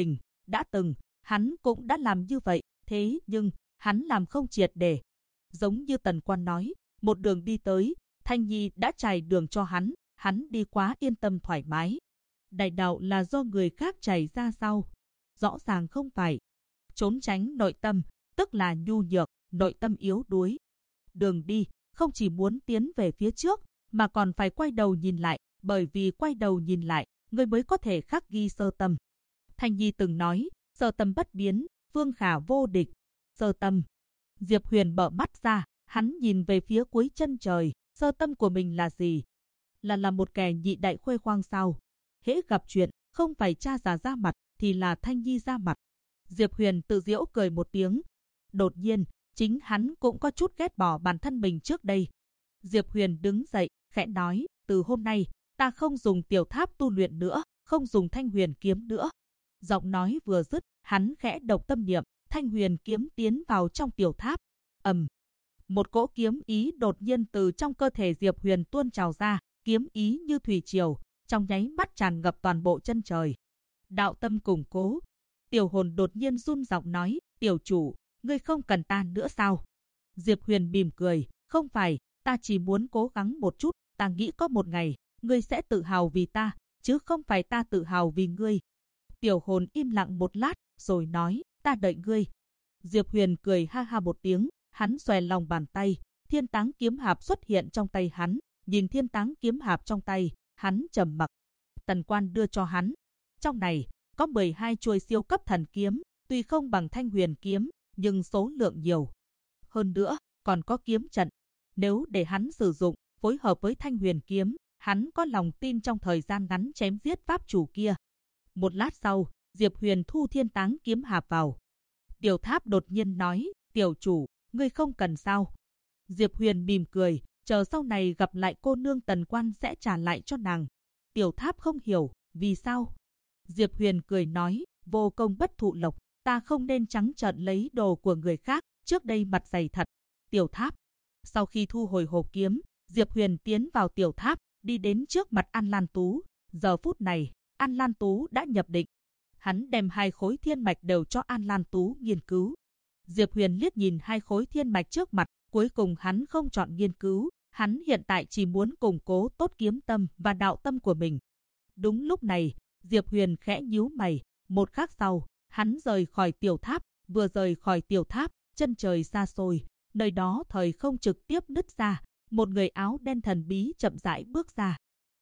[SPEAKER 1] Đã từng, hắn cũng đã làm như vậy, thế nhưng, hắn làm không triệt để. Giống như Tần Quan nói, một đường đi tới, Thanh Nhi đã trải đường cho hắn đi quá yên tâm thoải mái. Đại đạo là do người khác trải ra sao? Rõ ràng không phải. Trốn tránh nội tâm, tức là nhu nhược, nội tâm yếu đuối. Đường đi, không chỉ muốn tiến về phía trước, mà còn phải quay đầu nhìn lại, bởi vì quay đầu nhìn lại, người mới có thể khắc ghi sơ tâm. Thanh Nhi từng nói, sơ tâm bất biến, phương khả vô địch. Sơ tâm. Diệp Huyền mở mắt ra, hắn nhìn về phía cuối chân trời, sơ tâm của mình là gì? Là một kẻ nhị đại khuê khoang sao? Hễ gặp chuyện, không phải cha già ra mặt, thì là Thanh Nhi ra mặt. Diệp Huyền tự giễu cười một tiếng. Đột nhiên, chính hắn cũng có chút ghét bỏ bản thân mình trước đây. Diệp Huyền đứng dậy, khẽ nói, từ hôm nay, ta không dùng tiểu tháp tu luyện nữa, không dùng Thanh Huyền kiếm nữa. Giọng nói vừa dứt, hắn khẽ độc tâm niệm, Thanh Huyền kiếm tiến vào trong tiểu tháp. Một cỗ kiếm ý đột nhiên từ trong cơ thể Diệp Huyền tuôn trào ra, kiếm ý như thủy triều, trong nháy mắt tràn ngập toàn bộ chân trời. Đạo tâm củng cố. Tiểu Hồn đột nhiên run giọng nói, tiểu chủ, ngươi không cần ta nữa sao? Diệp Huyền mỉm cười, không phải, ta chỉ muốn cố gắng một chút, ta nghĩ có một ngày, ngươi sẽ tự hào vì ta, chứ không phải ta tự hào vì ngươi. Tiểu Hồn im lặng một lát, rồi nói, ta đợi ngươi. Diệp Huyền cười ha ha một tiếng, hắn xòe lòng bàn tay, Thiên Táng kiếm hạp xuất hiện trong tay hắn, nhìn Thiên Táng kiếm hạp trong tay, hắn trầm mặc. Tần Quan đưa cho hắn. Trong này, có 12 chuôi siêu cấp thần kiếm, tuy không bằng Thanh Huyền kiếm, nhưng số lượng nhiều. Hơn nữa, còn có kiếm trận. Nếu để hắn sử dụng, phối hợp với Thanh Huyền kiếm, hắn có lòng tin trong thời gian ngắn chém giết pháp chủ kia. Một lát sau, Diệp Huyền thu Thiên Táng kiếm hạp vào. Tiểu Tháp đột nhiên nói, tiểu chủ, ngươi không cần sao? Diệp Huyền mỉm cười, chờ sau này gặp lại cô nương Tần Quan sẽ trả lại cho nàng. Tiểu Tháp không hiểu, vì sao? Diệp Huyền cười nói, vô công bất thụ lộc, ta không nên trắng trợn lấy đồ của người khác, trước đây mặt dày thật. Tiểu Tháp. Sau khi thu hồi hộp kiếm, Diệp Huyền tiến vào Tiểu Tháp, đi đến trước mặt An Lan Tú. Giờ phút này, An Lan Tú đã nhập định. Hắn đem 2 khối thiên mạch đều cho An Lan Tú nghiên cứu. Diệp Huyền liếc nhìn 2 khối thiên mạch trước mặt, cuối cùng hắn không chọn nghiên cứu, hắn hiện tại chỉ muốn củng cố tốt kiếm tâm và đạo tâm của mình. Đúng lúc này, Diệp Huyền khẽ nhíu mày, một khắc sau, hắn rời khỏi Tiểu Tháp, vừa rời khỏi Tiểu Tháp, chân trời xa xôi, nơi đó thời không trực tiếp nứt ra, một người áo đen thần bí chậm rãi bước ra.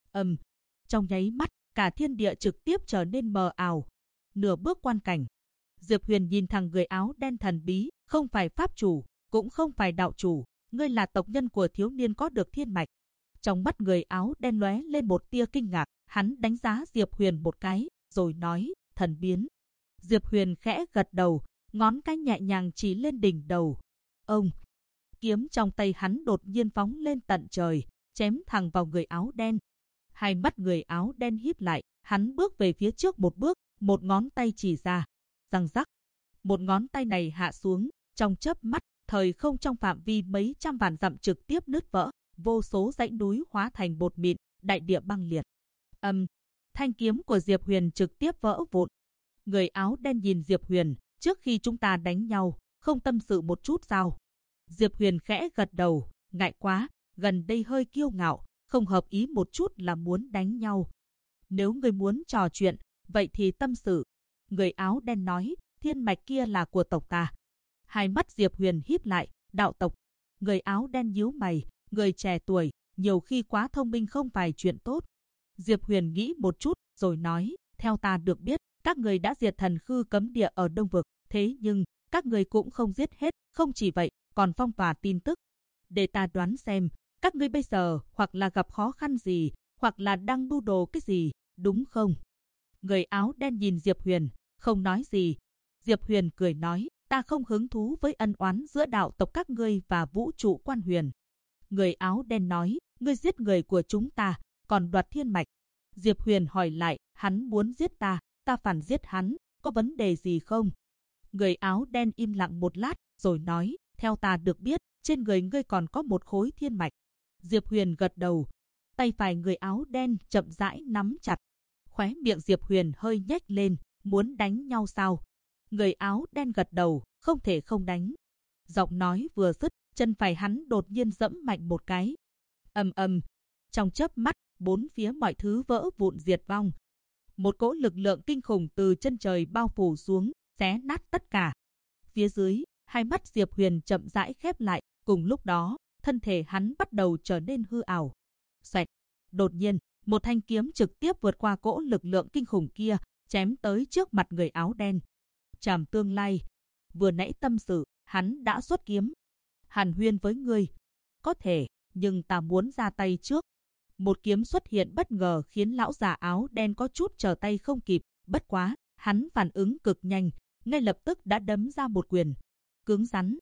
[SPEAKER 1] Trong nháy mắt, cả thiên địa trực tiếp trở nên mờ ảo. Nửa bước quan cảnh. Diệp Huyền nhìn thằng người áo đen thần bí, không phải pháp chủ, cũng không phải đạo chủ, ngươi là tộc nhân của thiếu niên có được thiên mạch. Trong mắt người áo đen lóe lên một tia kinh ngạc, hắn đánh giá Diệp Huyền một cái, rồi nói, thần biến. Diệp Huyền khẽ gật đầu, ngón cái nhẹ nhàng chỉ lên đỉnh đầu. Ông, kiếm trong tay hắn đột nhiên phóng lên tận trời, chém thẳng vào người áo đen. Hai mắt người áo đen híp lại, hắn bước về phía trước một bước, một ngón tay chỉ ra. Răng rắc, một ngón tay này hạ xuống, trong chớp mắt, thời không trong phạm vi mấy trăm vạn dặm trực tiếp nứt vỡ, vô số dãy núi hóa thành bột mịn, đại địa băng liệt. Thanh kiếm của Diệp Huyền trực tiếp vỡ vụn. Người áo đen nhìn Diệp Huyền, trước khi chúng ta đánh nhau, không tâm sự một chút sao? Diệp Huyền khẽ gật đầu, ngại quá, gần đây hơi kiêu ngạo, không hợp ý một chút là muốn đánh nhau. Nếu người muốn trò chuyện, vậy thì tâm sự. Người áo đen nói, thiên mạch kia là của tộc ta. Hai mắt Diệp Huyền híp lại, đạo tộc. Người áo đen nhíu mày, người trẻ tuổi, nhiều khi quá thông minh không phải chuyện tốt. Diệp Huyền nghĩ một chút, rồi nói, theo ta được biết, các người đã diệt thần khư cấm địa ở Đông Vực, thế nhưng, các người cũng không giết hết, không chỉ vậy, còn phong tỏa tin tức. Để ta đoán xem, các ngươi bây giờ hoặc là gặp khó khăn gì, hoặc là đang mưu đồ cái gì, đúng không? Người áo đen nhìn Diệp Huyền, không nói gì. Diệp Huyền cười nói, ta không hứng thú với ân oán giữa đạo tộc các ngươi và vũ trụ quan huyền. Người áo đen nói, ngươi giết người của chúng ta, còn đoạt thiên mạch. Diệp Huyền hỏi lại, hắn muốn giết ta, ta phản giết hắn, có vấn đề gì không? Người áo đen im lặng một lát, rồi nói, theo ta được biết, trên người ngươi còn có một khối thiên mạch. Diệp Huyền gật đầu, tay phải người áo đen chậm rãi nắm chặt. Khóe miệng Diệp Huyền hơi nhếch lên, Muốn đánh nhau sao? Người áo đen gật đầu, không thể không đánh. Giọng nói vừa dứt, chân phải hắn đột nhiên giẫm mạnh một cái. Ầm ầm, trong chớp mắt, bốn phía mọi thứ vỡ vụn diệt vong. Một cỗ lực lượng kinh khủng từ chân trời bao phủ xuống, xé nát tất cả. Phía dưới, hai mắt Diệp Huyền chậm rãi khép lại, cùng lúc đó, thân thể hắn bắt đầu trở nên hư ảo. Xoẹt, đột nhiên, một thanh kiếm trực tiếp vượt qua cỗ lực lượng kinh khủng kia, chém tới trước mặt người áo đen. Trảm Tương Lai, vừa nãy tâm sự, hắn đã xuất kiếm. Hàn huyên với ngươi. Có thể, nhưng ta muốn ra tay trước. Một kiếm xuất hiện bất ngờ khiến lão già áo đen có chút trở tay không kịp. Bất quá, hắn phản ứng cực nhanh, ngay lập tức đã đấm ra một quyền. Cứng rắn.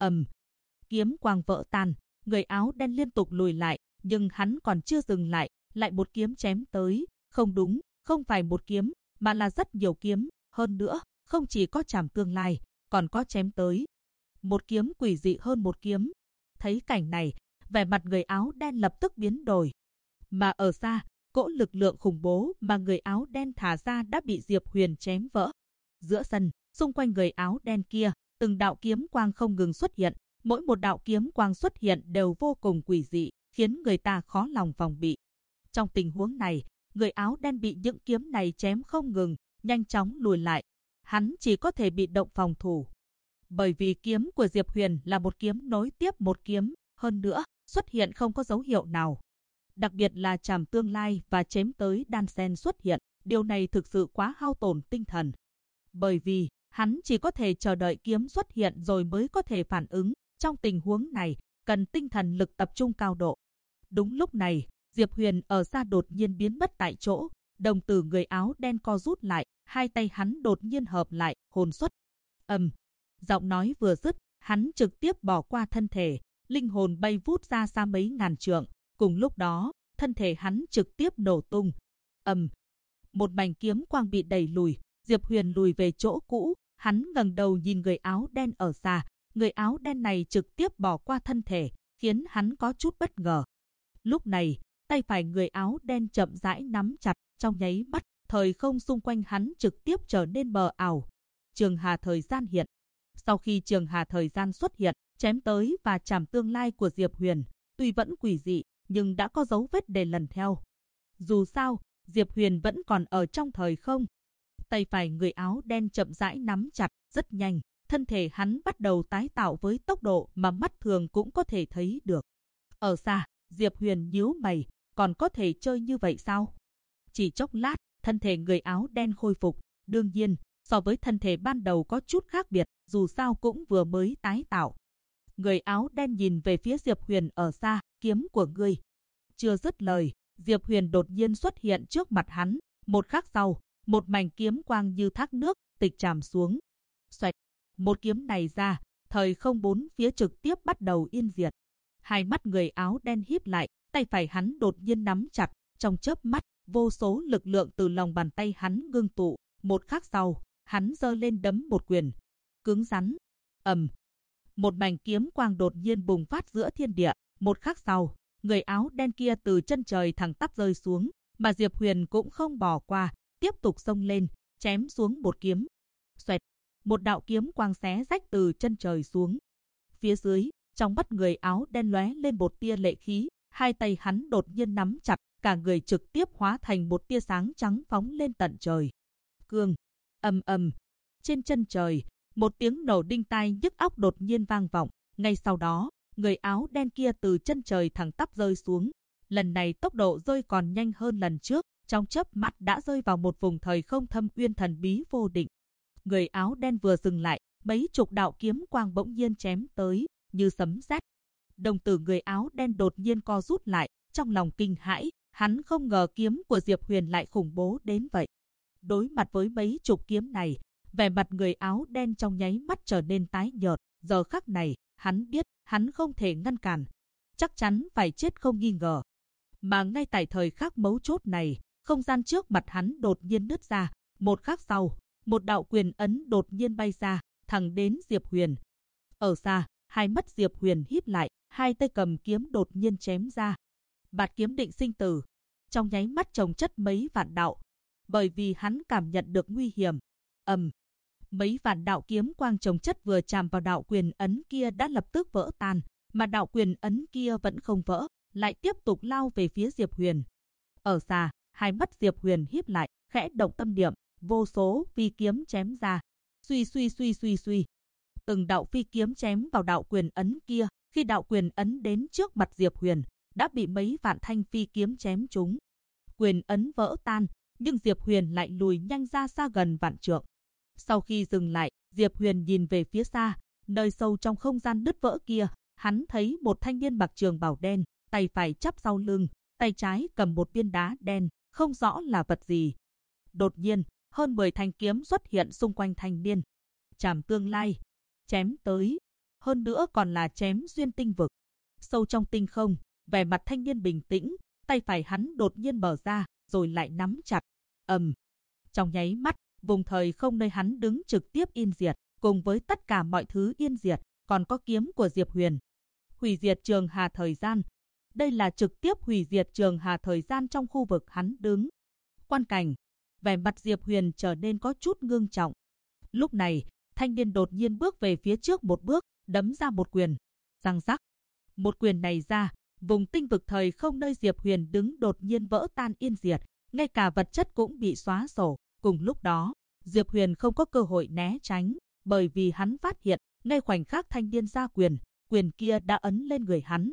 [SPEAKER 1] Kiếm quang vỡ tan, người áo đen liên tục lùi lại, nhưng hắn còn chưa dừng lại, lại một kiếm chém tới. Không đúng, không phải một kiếm, mà là rất nhiều kiếm. Hơn nữa, không chỉ có Trảm Tương Lai, còn có chém tới. Một kiếm quỷ dị hơn một kiếm. Thấy cảnh này, vẻ mặt người áo đen lập tức biến đổi. Mà ở xa, cỗ lực lượng khủng bố mà người áo đen thả ra đã bị Diệp Huyền chém vỡ. Giữa sân, xung quanh người áo đen kia, từng đạo kiếm quang không ngừng xuất hiện. Mỗi một đạo kiếm quang xuất hiện đều vô cùng quỷ dị, khiến người ta khó lòng phòng bị. Trong tình huống này, người áo đen bị những kiếm này chém không ngừng, nhanh chóng lùi lại. Hắn chỉ có thể bị động phòng thủ. Bởi vì kiếm của Diệp Huyền là một kiếm nối tiếp một kiếm, hơn nữa, xuất hiện không có dấu hiệu nào. Đặc biệt là Trảm Tương Lai và chém tới đan sen xuất hiện, điều này thực sự quá hao tổn tinh thần. Bởi vì, hắn chỉ có thể chờ đợi kiếm xuất hiện rồi mới có thể phản ứng. Trong tình huống này, cần tinh thần lực tập trung cao độ. Đúng lúc này, Diệp Huyền ở xa đột nhiên biến mất tại chỗ, đồng tử người áo đen co rút lại, hai tay hắn đột nhiên hợp lại, hồn xuất. Giọng nói vừa dứt, hắn trực tiếp bỏ qua thân thể, linh hồn bay vút ra xa mấy ngàn trượng. Cùng lúc đó, thân thể hắn trực tiếp nổ tung. Một mảnh kiếm quang bị đẩy lùi, Diệp Huyền lùi về chỗ cũ, hắn ngẩng đầu nhìn người áo đen ở xa. Người áo đen này trực tiếp bỏ qua thân thể, khiến hắn có chút bất ngờ. Lúc này, tay phải người áo đen chậm rãi nắm chặt, trong nháy mắt, thời không xung quanh hắn trực tiếp trở nên mờ ảo. Trường hà thời gian hiện. Sau khi trường hà thời gian xuất hiện, chém tới và Trảm Tương Lai của Diệp Huyền, tuy vẫn quỷ dị, nhưng đã có dấu vết để lần theo. Dù sao, Diệp Huyền vẫn còn ở trong thời không. Tay phải người áo đen chậm rãi nắm chặt, rất nhanh. Thân thể hắn bắt đầu tái tạo với tốc độ mà mắt thường cũng có thể thấy được. Ở xa, Diệp Huyền nhíu mày, còn có thể chơi như vậy sao? Chỉ chốc lát, thân thể người áo đen khôi phục. Đương nhiên, so với thân thể ban đầu có chút khác biệt, dù sao cũng vừa mới tái tạo. Người áo đen nhìn về phía Diệp Huyền ở xa, kiếm của ngươi. Chưa dứt lời, Diệp Huyền đột nhiên xuất hiện trước mặt hắn. Một khắc sau, một mảnh kiếm quang như thác nước, tịch trảm xuống. Xoẹt. Một kiếm này ra, thời không bốn phía trực tiếp bắt đầu yên diệt. Hai mắt người áo đen híp lại, tay phải hắn đột nhiên nắm chặt, trong chớp mắt, vô số lực lượng từ lòng bàn tay hắn ngưng tụ. Một khắc sau, hắn giơ lên đấm một quyền. Cứng rắn. Một mảnh kiếm quang đột nhiên bùng phát giữa thiên địa. Một khắc sau, người áo đen kia từ chân trời thẳng tắp rơi xuống, mà Diệp Huyền cũng không bỏ qua, tiếp tục xông lên, chém xuống một kiếm. Xoẹt. Một đạo kiếm quang xé rách từ chân trời xuống. Phía dưới, trong mắt người áo đen lóe lên một tia lệ khí, hai tay hắn đột nhiên nắm chặt, cả người trực tiếp hóa thành một tia sáng trắng phóng lên tận trời. Cương, trên chân trời, một tiếng nổ đinh tai nhức óc đột nhiên vang vọng. Ngay sau đó, người áo đen kia từ chân trời thẳng tắp rơi xuống. Lần này tốc độ rơi còn nhanh hơn lần trước, trong chớp mắt đã rơi vào một vùng thời không thâm uyên thần bí vô định. Người áo đen vừa dừng lại, mấy chục đạo kiếm quang bỗng nhiên chém tới, như sấm sét. Đồng tử người áo đen đột nhiên co rút lại, trong lòng kinh hãi, hắn không ngờ kiếm của Diệp Huyền lại khủng bố đến vậy. Đối mặt với mấy chục kiếm này, vẻ mặt người áo đen trong nháy mắt trở nên tái nhợt. Giờ khắc này, hắn biết hắn không thể ngăn cản, chắc chắn phải chết không nghi ngờ. Mà ngay tại thời khắc mấu chốt này, không gian trước mặt hắn đột nhiên nứt ra. Một khắc sau, một đạo quyền ấn đột nhiên bay ra, thẳng đến Diệp Huyền. Ở xa, hai mắt Diệp Huyền híp lại, hai tay cầm kiếm đột nhiên chém ra. Bạt kiếm định sinh tử, trong nháy mắt chồng chất mấy vạn đạo. Bởi vì hắn cảm nhận được nguy hiểm, ầm, mấy vạn đạo kiếm quang chồng chất vừa chạm vào đạo quyền ấn kia đã lập tức vỡ tan, mà đạo quyền ấn kia vẫn không vỡ, lại tiếp tục lao về phía Diệp Huyền. Ở xa, hai mắt Diệp Huyền híp lại, khẽ động tâm niệm, vô số phi kiếm chém ra. Suy suy suy suy suy. Từng đạo phi kiếm chém vào đạo quyền ấn kia, khi đạo quyền ấn đến trước mặt Diệp Huyền, đã bị mấy vạn thanh phi kiếm chém trúng. Quyền ấn vỡ tan, nhưng Diệp Huyền lại lùi nhanh ra xa gần vạn trượng. Sau khi dừng lại, Diệp Huyền nhìn về phía xa, nơi sâu trong không gian nứt vỡ kia, hắn thấy một thanh niên mặc trường bào đen, tay phải chắp sau lưng, tay trái cầm một viên đá đen, không rõ là vật gì. Đột nhiên, hơn 10 thanh kiếm xuất hiện xung quanh thanh niên. Chảm tương lai, chém tới, hơn nữa còn là chém xuyên tinh vực. Sâu trong tinh không, vẻ mặt thanh niên bình tĩnh, tay phải hắn đột nhiên mở ra, rồi lại nắm chặt. Trong nháy mắt, vùng thời không nơi hắn đứng trực tiếp yên diệt, cùng với tất cả mọi thứ yên diệt, còn có kiếm của Diệp Huyền. Hủy diệt trường hà thời gian. Đây là trực tiếp hủy diệt trường hà thời gian trong khu vực hắn đứng. Quan cảnh, vẻ mặt Diệp Huyền trở nên có chút ngưng trọng. Lúc này, thanh niên đột nhiên bước về phía trước một bước, đấm ra một quyền. Răng rắc. Một quyền này ra, vùng tinh vực thời không nơi Diệp Huyền đứng đột nhiên vỡ tan yên diệt, ngay cả vật chất cũng bị xóa sổ. Cùng lúc đó, Diệp Huyền không có cơ hội né tránh, bởi vì hắn phát hiện, ngay khoảnh khắc thanh niên ra quyền, quyền kia đã ấn lên người hắn.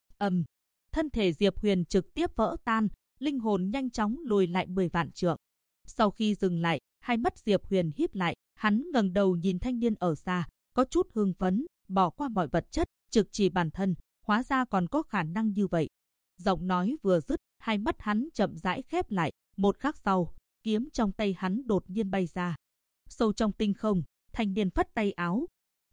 [SPEAKER 1] Thân thể Diệp Huyền trực tiếp vỡ tan, linh hồn nhanh chóng lùi lại 10 vạn trượng. Sau khi dừng lại, hai mắt Diệp Huyền híp lại, hắn ngẩng đầu nhìn thanh niên ở xa, có chút hưng phấn, bỏ qua mọi vật chất, trực chỉ bản thân, hóa ra còn có khả năng như vậy. Giọng nói vừa dứt, hai mắt hắn chậm rãi khép lại, một khắc sau, kiếm trong tay hắn đột nhiên bay ra. Sâu trong tinh không, thanh niên phất tay áo.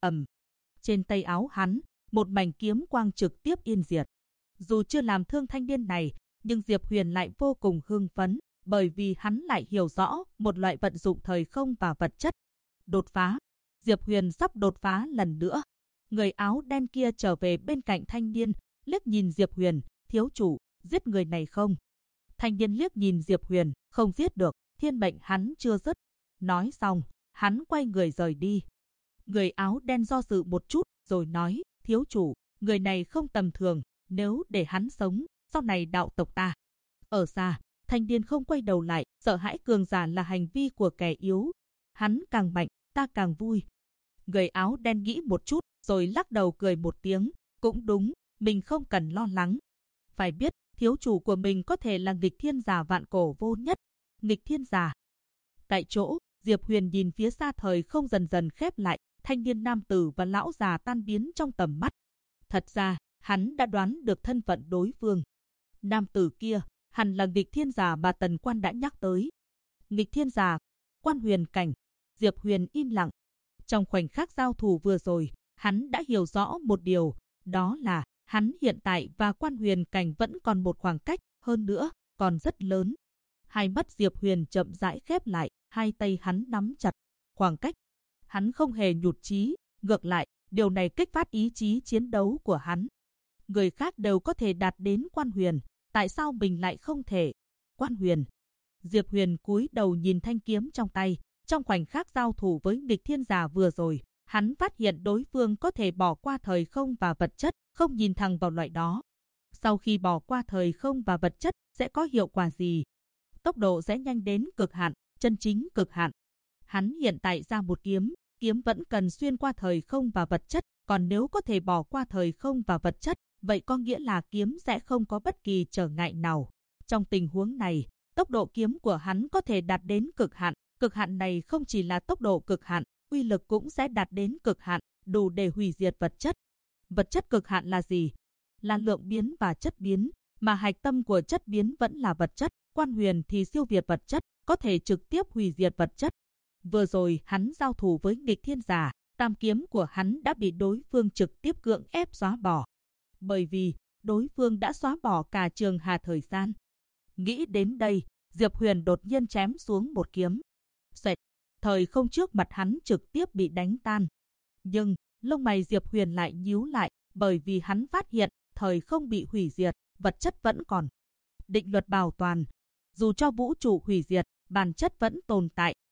[SPEAKER 1] Trên tay áo hắn, một mảnh kiếm quang trực tiếp yên diệt. Dù chưa làm thương thanh niên này, nhưng Diệp Huyền lại vô cùng hưng phấn, bởi vì hắn lại hiểu rõ một loại vận dụng thời không và vật chất. Đột phá. Diệp Huyền sắp đột phá lần nữa. Người áo đen kia trở về bên cạnh thanh niên, liếc nhìn Diệp Huyền, thiếu chủ, giết người này không? Thanh niên liếc nhìn Diệp Huyền, không giết được, thiên mệnh hắn chưa dứt. Nói xong, hắn quay người rời đi. Người áo đen do dự một chút, rồi nói, thiếu chủ, người này không tầm thường, nếu để hắn sống, sau này đạo tộc ta. Ở xa, thanh niên không quay đầu lại, sợ hãi cường giả là hành vi của kẻ yếu. Hắn càng mạnh, ta càng vui. Người áo đen nghĩ một chút, rồi lắc đầu cười một tiếng, cũng đúng, mình không cần lo lắng. Phải biết, thiếu chủ của mình có thể là nghịch thiên giả vạn cổ vô nhất. Nghịch thiên giả. Tại chỗ, Diệp Huyền nhìn phía xa thời không dần dần khép lại, thanh niên nam tử và lão già tan biến trong tầm mắt. Thật ra, hắn đã đoán được thân phận đối phương. Nam tử kia, hẳn là nghịch thiên giả mà Tần Quan đã nhắc tới. Nghịch thiên giả, Quan Huyền cảnh. Diệp Huyền im lặng. Trong khoảnh khắc giao thủ vừa rồi, hắn đã hiểu rõ một điều, đó là hắn hiện tại và Quan Huyền cảnh vẫn còn một khoảng cách, hơn nữa, còn rất lớn. Hai mắt Diệp Huyền chậm rãi khép lại, hai tay hắn nắm chặt. Khoảng cách. Hắn không hề nhụt chí, ngược lại, điều này kích phát ý chí chiến đấu của hắn. Người khác đều có thể đạt đến Quan Huyền, tại sao mình lại không thể? Quan Huyền. Diệp Huyền cúi đầu nhìn thanh kiếm trong tay, trong khoảnh khắc giao thủ với nghịch thiên giả vừa rồi, hắn phát hiện đối phương có thể bỏ qua thời không và vật chất, không nhìn thẳng vào loại đó. Sau khi bỏ qua thời không và vật chất, sẽ có hiệu quả gì? Tốc độ sẽ nhanh đến cực hạn, chân chính cực hạn. Hắn hiện tại ra một kiếm, kiếm vẫn cần xuyên qua thời không và vật chất, còn nếu có thể bỏ qua thời không và vật chất, vậy có nghĩa là kiếm sẽ không có bất kỳ trở ngại nào. Trong tình huống này, tốc độ kiếm của hắn có thể đạt đến cực hạn này không chỉ là tốc độ cực hạn, uy lực cũng sẽ đạt đến cực hạn, đủ để hủy diệt vật chất. Vật chất cực hạn là gì? Là lượng biến và chất biến, mà hạch tâm của chất biến vẫn là vật chất. Quan Huyền thì siêu việt vật chất, có thể trực tiếp hủy diệt vật chất. Vừa rồi hắn giao thủ với nghịch thiên giả, tam kiếm của hắn đã bị đối phương trực tiếp cưỡng ép xóa bỏ. Bởi vì đối phương đã xóa bỏ cả trường hà thời gian. Nghĩ đến đây, Diệp Huyền đột nhiên chém xuống một kiếm. Xoẹt, thời không trước mặt hắn trực tiếp bị đánh tan. Nhưng, lông mày Diệp Huyền lại nhíu lại, bởi vì hắn phát hiện thời không bị hủy diệt, vật chất vẫn còn. Định luật bảo toàn. Dù cho vũ trụ hủy diệt, bản chất vẫn tồn tại,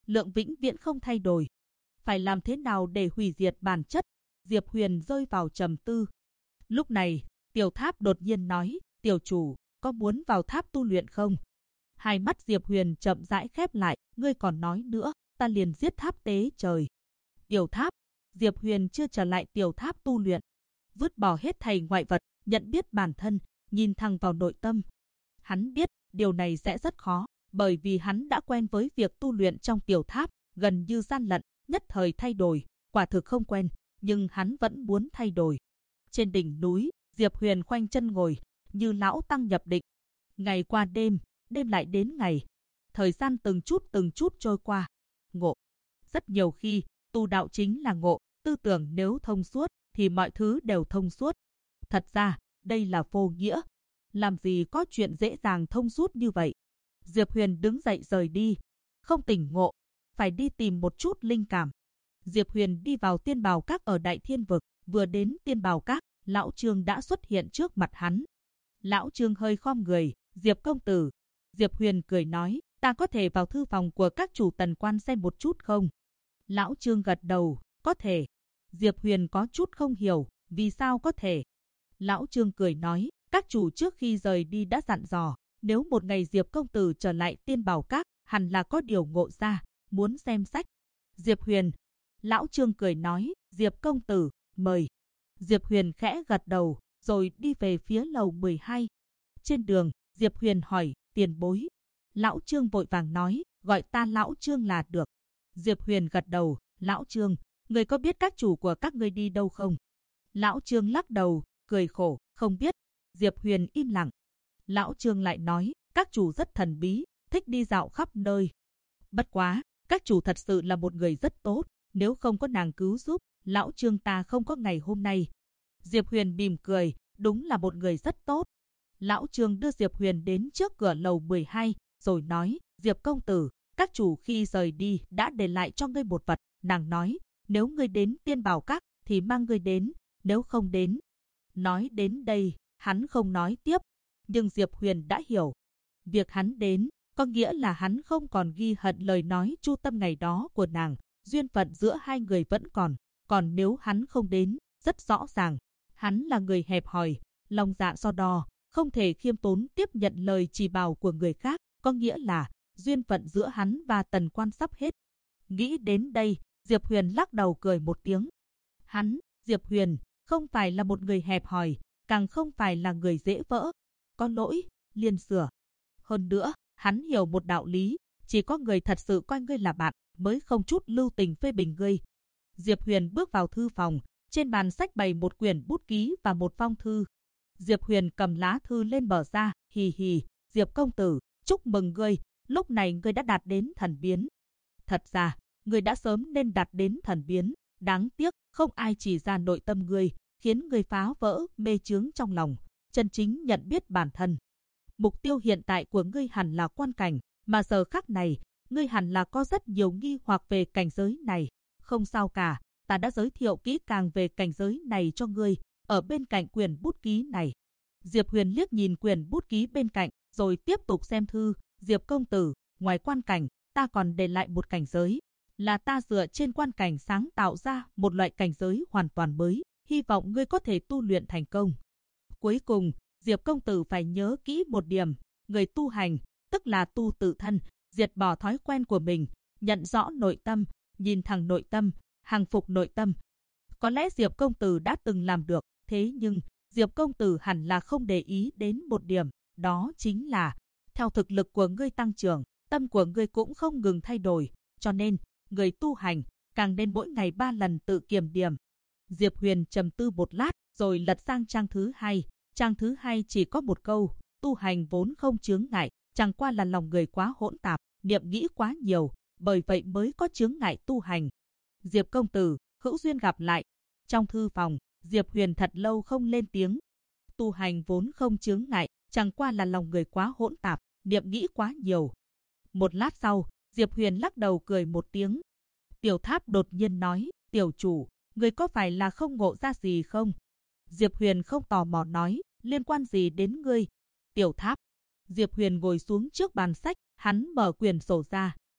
[SPEAKER 1] lượng vĩnh viễn không thay đổi. Phải làm thế nào để hủy diệt bản chất? Diệp Huyền rơi vào trầm tư. Lúc này, Tiểu Tháp đột nhiên nói, tiểu chủ, có muốn vào tháp tu luyện không? Hai mắt Diệp Huyền chậm rãi khép lại, ngươi còn nói nữa, ta liền giết tháp tế trời. Tiểu Tháp, Diệp Huyền chưa trở lại Tiểu Tháp tu luyện, vứt bỏ hết thảy ngoại vật, nhận biết bản thân, nhìn thẳng vào nội tâm. Hắn biết, điều này sẽ rất khó, bởi vì hắn đã quen với việc tu luyện trong Tiểu Tháp, gần như gian lận, nhất thời thay đổi, quả thực không quen, nhưng hắn vẫn muốn thay đổi. Trên đỉnh núi, Diệp Huyền khoanh chân ngồi, như lão tăng nhập định. Ngày qua đêm, đêm lại đến ngày. Thời gian từng chút trôi qua. Ngộ. Rất nhiều khi, tu đạo chính là ngộ, tư tưởng nếu thông suốt, thì mọi thứ đều thông suốt. Thật ra, đây là vô nghĩa. Làm gì có chuyện dễ dàng thông suốt như vậy? Diệp Huyền đứng dậy rời đi. Không tỉnh ngộ, phải đi tìm một chút linh cảm. Diệp Huyền đi vào Tiên Bào Các ở Đại Thiên Vực, vừa đến Tiên Bào Các, Lão Trương đã xuất hiện trước mặt hắn. Lão Trương hơi khom người, Diệp công tử. Diệp Huyền cười nói, ta có thể vào thư phòng của các chủ tần quan xem một chút không? Lão Trương gật đầu, có thể. Diệp Huyền có chút không hiểu, vì sao có thể? Lão Trương cười nói, các chủ trước khi rời đi đã dặn dò, nếu một ngày Diệp công tử trở lại Tiên Bào Các, hẳn là có điều ngộ ra, muốn xem sách. Diệp Huyền. Lão Trương cười nói, Diệp công tử, mời. Diệp Huyền khẽ gật đầu, rồi đi về phía lầu 12. Trên đường, Diệp Huyền hỏi, tiền bối. Lão Trương vội vàng nói, gọi ta Lão Trương là được. Diệp Huyền gật đầu, Lão Trương, người có biết các chủ của các ngươi đi đâu không? Lão Trương lắc đầu, cười khổ, không biết. Diệp Huyền im lặng. Lão Trương lại nói, các chủ rất thần bí, thích đi dạo khắp nơi. Bất quá, các chủ thật sự là một người rất tốt, nếu không có nàng cứu giúp, Lão Trương ta không có ngày hôm nay. Diệp Huyền mỉm cười, đúng là một người rất tốt. Lão Trương đưa Diệp Huyền đến trước cửa lầu 12, rồi nói, Diệp công tử, các chủ khi rời đi đã để lại cho ngươi một vật. Nàng nói, nếu ngươi đến Tiên Bào Các thì mang ngươi đến, nếu không đến. Nói đến đây, hắn không nói tiếp, nhưng Diệp Huyền đã hiểu. Việc hắn đến, có nghĩa là hắn không còn ghi hận lời nói chu tâm ngày đó của nàng, duyên phận giữa hai người vẫn còn nếu hắn không đến, rất rõ ràng, hắn là người hẹp hòi, lòng dạ so đo, không thể khiêm tốn tiếp nhận lời chỉ bảo của người khác, có nghĩa là duyên phận giữa hắn và Tần Quan sắp hết. Nghĩ đến đây, Diệp Huyền lắc đầu cười một tiếng. Hắn, Diệp Huyền, không phải là một người hẹp hòi, càng không phải là người dễ vỡ. Có lỗi, liền sửa. Hơn nữa, hắn hiểu một đạo lý, chỉ có người thật sự coi ngươi là bạn, mới không chút lưu tình phê bình ngươi. Diệp Huyền bước vào thư phòng, trên bàn sách bày một quyển bút ký và một phong thư. Diệp Huyền cầm lá thư lên mở ra, hì hì, Diệp công tử, chúc mừng ngươi, lúc này ngươi đã đạt đến thần biến. Thật ra, ngươi đã sớm nên đạt đến thần biến, đáng tiếc, không ai chỉ ra nội tâm ngươi, khiến ngươi phá vỡ mê chướng trong lòng, chân chính nhận biết bản thân. Mục tiêu hiện tại của ngươi hẳn là quan cảnh, mà giờ khắc này, ngươi hẳn là có rất nhiều nghi hoặc về cảnh giới này. Không sao cả, ta đã giới thiệu kỹ càng về cảnh giới này cho ngươi, ở bên cạnh quyển bút ký này. Diệp Huyền liếc nhìn quyển bút ký bên cạnh, rồi tiếp tục xem thư. Diệp công tử, ngoài quan cảnh, ta còn để lại một cảnh giới. Là ta dựa trên quan cảnh sáng tạo ra một loại cảnh giới hoàn toàn mới, hy vọng ngươi có thể tu luyện thành công. Cuối cùng, Diệp công tử phải nhớ kỹ một điểm, người tu hành, tức là tu tự thân, diệt bỏ thói quen của mình, nhận rõ nội tâm, nhìn thẳng nội tâm, hàng phục nội tâm. Có lẽ Diệp công tử đã từng làm được, thế nhưng Diệp công tử hẳn là không để ý đến một điểm, đó chính là theo thực lực của ngươi tăng trưởng, tâm của ngươi cũng không ngừng thay đổi, cho nên người tu hành càng nên mỗi ngày 3 lần tự kiểm điểm. Diệp Huyền trầm tư một lát, rồi lật sang trang thứ 2. Trang thứ 2 chỉ có một câu, tu hành vốn không chướng ngại, chẳng qua là lòng người quá hỗn tạp, niệm nghĩ quá nhiều, bởi vậy mới có chướng ngại tu hành. Diệp công tử, hữu duyên gặp lại. Trong thư phòng, Diệp Huyền thật lâu không lên tiếng. Tu hành vốn không chướng ngại, chẳng qua là lòng người quá hỗn tạp, niệm nghĩ quá nhiều. Một lát sau, Diệp Huyền lắc đầu cười một tiếng. Tiểu Tháp đột nhiên nói, tiểu chủ, người có phải là không ngộ ra gì không? Diệp Huyền không tò mò nói, liên quan gì đến ngươi? Tiểu Tháp. Diệp Huyền ngồi xuống trước bàn sách, hắn mở quyển sổ ra,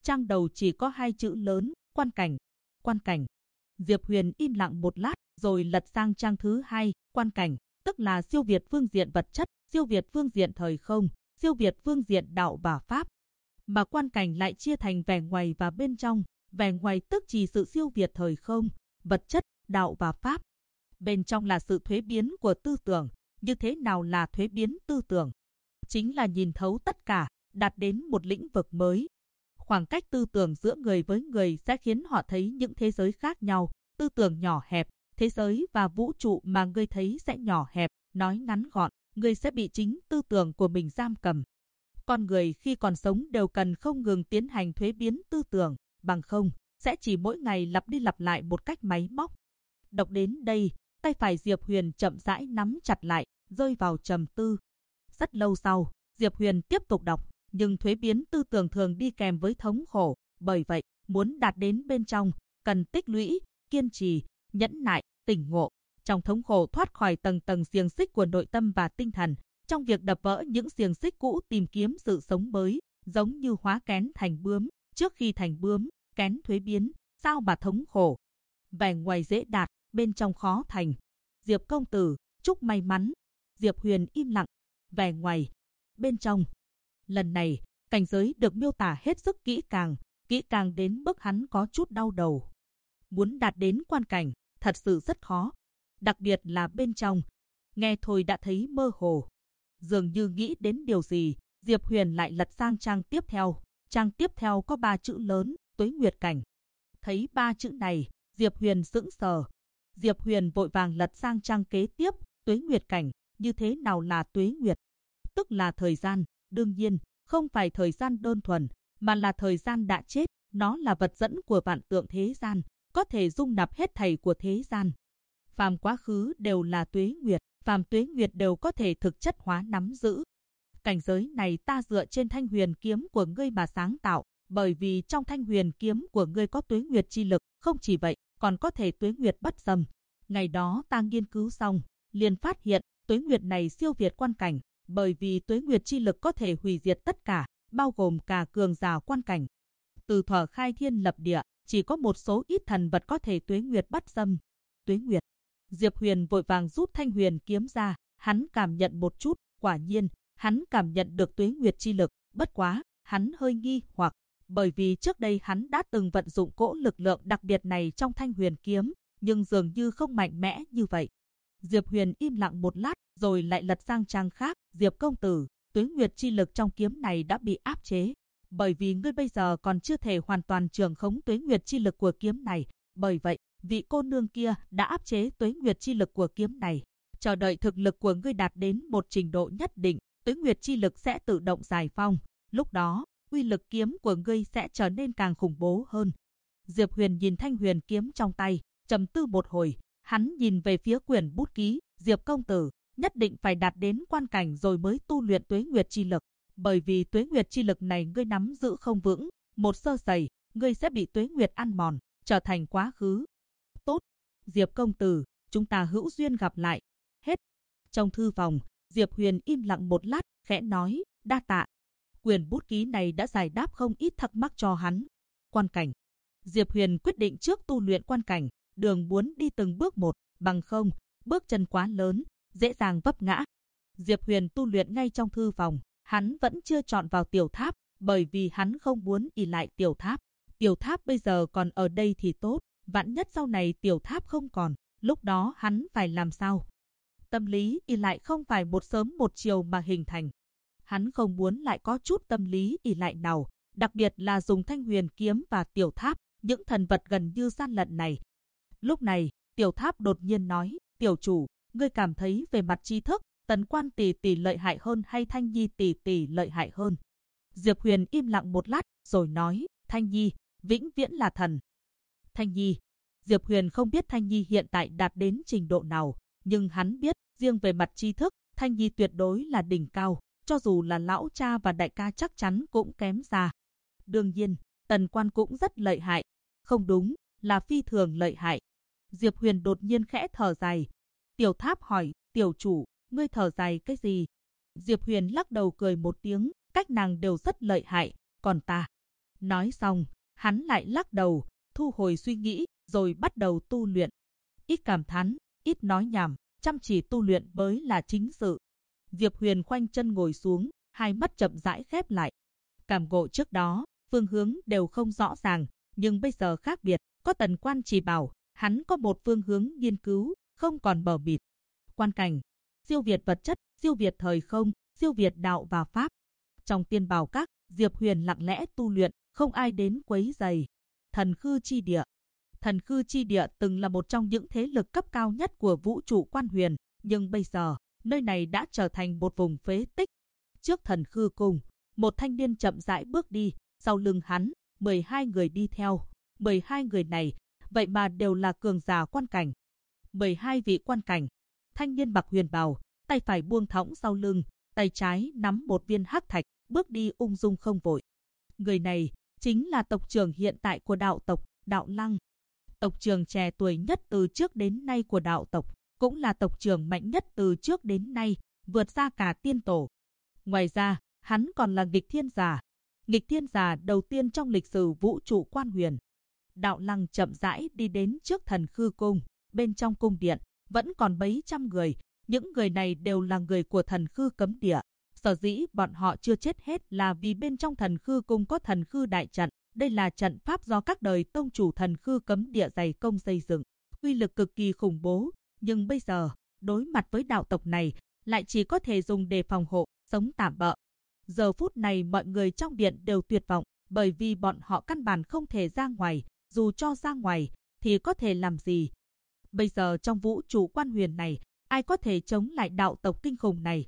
[SPEAKER 1] trang đầu chỉ có 2 chữ lớn, quan cảnh. Quan cảnh. Diệp Huyền im lặng một lát, rồi lật sang trang thứ 2, quan cảnh, tức là siêu việt phương diện vật chất, siêu việt phương diện thời không, siêu việt phương diện đạo và pháp. Mà quan cảnh lại chia thành vẻ ngoài và bên trong. Vẻ ngoài tức chỉ sự siêu việt thời không, vật chất, đạo và pháp. Bên trong là sự thuế biến của tư tưởng. Như thế nào là thuế biến tư tưởng? Chính là nhìn thấu tất cả, đạt đến một lĩnh vực mới. Khoảng cách tư tưởng giữa người với người sẽ khiến họ thấy những thế giới khác nhau. Tư tưởng nhỏ hẹp, thế giới và vũ trụ mà ngươi thấy sẽ nhỏ hẹp. Nói ngắn gọn, ngươi sẽ bị chính tư tưởng của mình giam cầm. Con người khi còn sống đều cần không ngừng tiến hành thuế biến tư tưởng, bằng không, sẽ chỉ mỗi ngày lặp đi lặp lại một cách máy móc. Đọc đến đây, tay phải Diệp Huyền chậm rãi nắm chặt lại, rơi vào trầm tư. Rất lâu sau, Diệp Huyền tiếp tục đọc, nhưng thuế biến tư tưởng thường đi kèm với thống khổ. Bởi vậy, muốn đạt đến bên trong, cần tích lũy, kiên trì, nhẫn nại, tỉnh ngộ. Trong thống khổ thoát khỏi tầng tầng xiềng xích của nội tâm và tinh thần, trong việc đập vỡ những xiềng xích cũ tìm kiếm sự sống mới, giống như hóa kén thành bướm. Trước khi thành bướm, kén thuế biến, sao mà thống khổ. Vẻ ngoài dễ đạt, bên trong khó thành. Diệp công tử, chúc may mắn. Diệp Huyền im lặng. Vẻ ngoài, bên trong. Lần này, cảnh giới được miêu tả hết sức kỹ càng đến mức hắn có chút đau đầu. Muốn đạt đến quan cảnh, thật sự rất khó. Đặc biệt là bên trong. Nghe thôi đã thấy mơ hồ. Dường như nghĩ đến điều gì, Diệp Huyền lại lật sang trang tiếp theo. Trang tiếp theo có 3 chữ lớn, tuế nguyệt cảnh. Thấy 3 chữ này, Diệp Huyền sững sờ. Diệp Huyền vội vàng lật sang trang kế tiếp, tuế nguyệt cảnh. Như thế nào là tuế nguyệt? Tức là thời gian, đương nhiên, không phải thời gian đơn thuần, mà là thời gian đã chết. Nó là vật dẫn của vạn tượng thế gian, có thể dung nạp hết thảy của thế gian. Phàm quá khứ đều là tuế nguyệt, phàm tuế nguyệt đều có thể thực chất hóa nắm giữ. Cảnh giới này ta dựa trên thanh huyền kiếm của ngươi mà sáng tạo, bởi vì trong thanh huyền kiếm của ngươi có tuế nguyệt chi lực, không chỉ vậy, còn có thể tuế nguyệt bất xâm. Ngày đó ta nghiên cứu xong, liền phát hiện, tuế nguyệt này siêu việt quan cảnh, bởi vì tuế nguyệt chi lực có thể hủy diệt tất cả, bao gồm cả cường giả quan cảnh. Từ thuở khai thiên lập địa, chỉ có một số ít thần vật có thể tuế nguyệt bất xâm. Tuế nguyệt. Diệp Huyền vội vàng rút thanh huyền kiếm ra, hắn cảm nhận một chút, quả nhiên, hắn cảm nhận được tuế nguyệt chi lực, bất quá, hắn hơi nghi hoặc, bởi vì trước đây hắn đã từng vận dụng cỗ lực lượng đặc biệt này trong thanh huyền kiếm, nhưng dường như không mạnh mẽ như vậy. Diệp Huyền im lặng một lát, rồi lại lật sang trang khác, Diệp công tử, tuế nguyệt chi lực trong kiếm này đã bị áp chế, bởi vì ngươi bây giờ còn chưa thể hoàn toàn trường khống tuế nguyệt chi lực của kiếm này, bởi vậy, vị cô nương kia đã áp chế tuế nguyệt chi lực của kiếm này. Chờ đợi thực lực của ngươi đạt đến một trình độ nhất định, tuế nguyệt chi lực sẽ tự động giải phóng, lúc đó, uy lực kiếm của ngươi sẽ trở nên càng khủng bố hơn. Diệp Huyền nhìn thanh huyền kiếm trong tay, trầm tư một hồi, hắn nhìn về phía quyển bút ký, Diệp công tử, nhất định phải đạt đến quan cảnh rồi mới tu luyện tuế nguyệt chi lực, bởi vì tuế nguyệt chi lực này ngươi nắm giữ không vững, một sơ sẩy, ngươi sẽ bị tuế nguyệt ăn mòn, trở thành quá khứ. Tốt, Diệp công tử, chúng ta hữu duyên gặp lại. Hết. Trong thư phòng, Diệp Huyền im lặng một lát, khẽ nói, đa tạ. Quyển bút ký này đã giải đáp không ít thắc mắc cho hắn. Quan cảnh. Diệp Huyền quyết định trước tu luyện quan cảnh, đường muốn đi từng bước một, bằng không, bước chân quá lớn, dễ dàng vấp ngã. Diệp Huyền tu luyện ngay trong thư phòng, hắn vẫn chưa chọn vào tiểu tháp, bởi vì hắn không muốn ỷ lại tiểu tháp. Tiểu tháp bây giờ còn ở đây thì tốt, vạn nhất sau này tiểu tháp không còn, lúc đó hắn phải làm sao? Tâm lý ỷ lại không phải một sớm một chiều mà hình thành. Hắn không muốn lại có chút tâm lý ỷ lại nào, đặc biệt là dùng thanh huyền kiếm và tiểu tháp, những thần vật gần như gian lận này. Lúc này, tiểu tháp đột nhiên nói, tiểu chủ, ngươi cảm thấy về mặt tri thức, Tần Quan tỷ tỷ lợi hại hơn hay Thanh Nhi tỷ tỷ lợi hại hơn? Diệp Huyền im lặng một lát, rồi nói, Thanh Nhi, vĩnh viễn là thần. Thanh Nhi. Diệp Huyền không biết Thanh Nhi hiện tại đạt đến trình độ nào, nhưng hắn biết, riêng về mặt tri thức, Thanh Nhi tuyệt đối là đỉnh cao, cho dù là lão cha và đại ca chắc chắn cũng kém xa. Đương nhiên, Tần Quan cũng rất lợi hại. Không đúng, là phi thường lợi hại. Diệp Huyền đột nhiên khẽ thở dài. Tiểu tháp hỏi, tiểu chủ, ngươi thở dài cái gì? Diệp Huyền lắc đầu cười một tiếng, cách nàng đều rất lợi hại, còn ta. Nói xong, hắn lại lắc đầu, thu hồi suy nghĩ, rồi bắt đầu tu luyện. Ít cảm thán, ít nói nhảm, chăm chỉ tu luyện mới là chính sự. Diệp Huyền khoanh chân ngồi xuống, hai mắt chậm rãi khép lại. Cảm ngộ trước đó, phương hướng đều không rõ ràng, nhưng bây giờ khác biệt, có Tần Quan chỉ bảo, hắn có một phương hướng nghiên cứu, không còn mờ mịt. Quan cảnh, siêu việt vật chất, siêu việt thời không, siêu việt đạo và pháp. Trong Tiên Bảo Các, Diệp Huyền lặng lẽ tu luyện, không ai đến quấy rầy. Thần Khư Chi Địa. Thần Khư Chi Địa từng là một trong những thế lực cấp cao nhất của vũ trụ Quan Huyền, nhưng bây giờ, nơi này đã trở thành một vùng phế tích. Trước Thần Khư Cung, một thanh niên chậm rãi bước đi, sau lưng hắn, 12 người đi theo. 12 người này, vậy mà đều là cường giả quan cảnh. 12 vị quan cảnh. Thanh niên mặc huyền bào, tay phải buông thõng sau lưng, tay trái nắm một viên hắc thạch, bước đi ung dung không vội. Người này chính là tộc trưởng hiện tại của đạo tộc, Đạo Lăng. Tộc trưởng trẻ tuổi nhất từ trước đến nay của đạo tộc, cũng là tộc trưởng mạnh nhất từ trước đến nay, vượt ra cả tiên tổ. Ngoài ra, hắn còn là nghịch thiên giả. Nghịch thiên giả đầu tiên trong lịch sử vũ trụ Quan Huyền. Đạo Lăng chậm rãi đi đến trước Thần Khư Cung, bên trong cung điện vẫn còn mấy trăm người, những người này đều là người của Thần Khư Cấm Địa. Sở dĩ bọn họ chưa chết hết là vì bên trong Thần Khư Cung có Thần Khư Đại Trận, đây là trận pháp do các đời tông chủ Thần Khư Cấm Địa dày công xây dựng, uy lực cực kỳ khủng bố, nhưng bây giờ, đối mặt với đạo tộc này, lại chỉ có thể dùng để phòng hộ, sống tạm bợ. Giờ phút này mọi người trong điện đều tuyệt vọng, bởi vì bọn họ căn bản không thể ra ngoài, dù cho ra ngoài, thì có thể làm gì? Bây giờ trong vũ trụ Quan Huyền này, ai có thể chống lại đạo tộc kinh khủng này?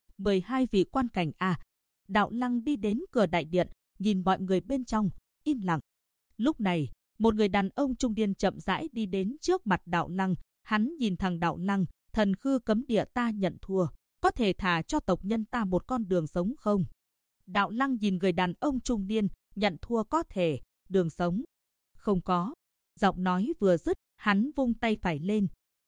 [SPEAKER 1] 12 vị quan cảnh à? Đạo Lăng đi đến cửa đại điện, nhìn mọi người bên trong, im lặng. Lúc này, một người đàn ông trung niên chậm rãi đi đến trước mặt Đạo Lăng, hắn nhìn thằng Đạo Lăng, Thần Khư Cấm Địa ta nhận thua, có thể thả cho tộc nhân ta một con đường sống không? Đạo Lăng nhìn người đàn ông trung niên, nhận thua có thể, đường sống không có. Giọng nói vừa dứt, hắn vung tay phải lên.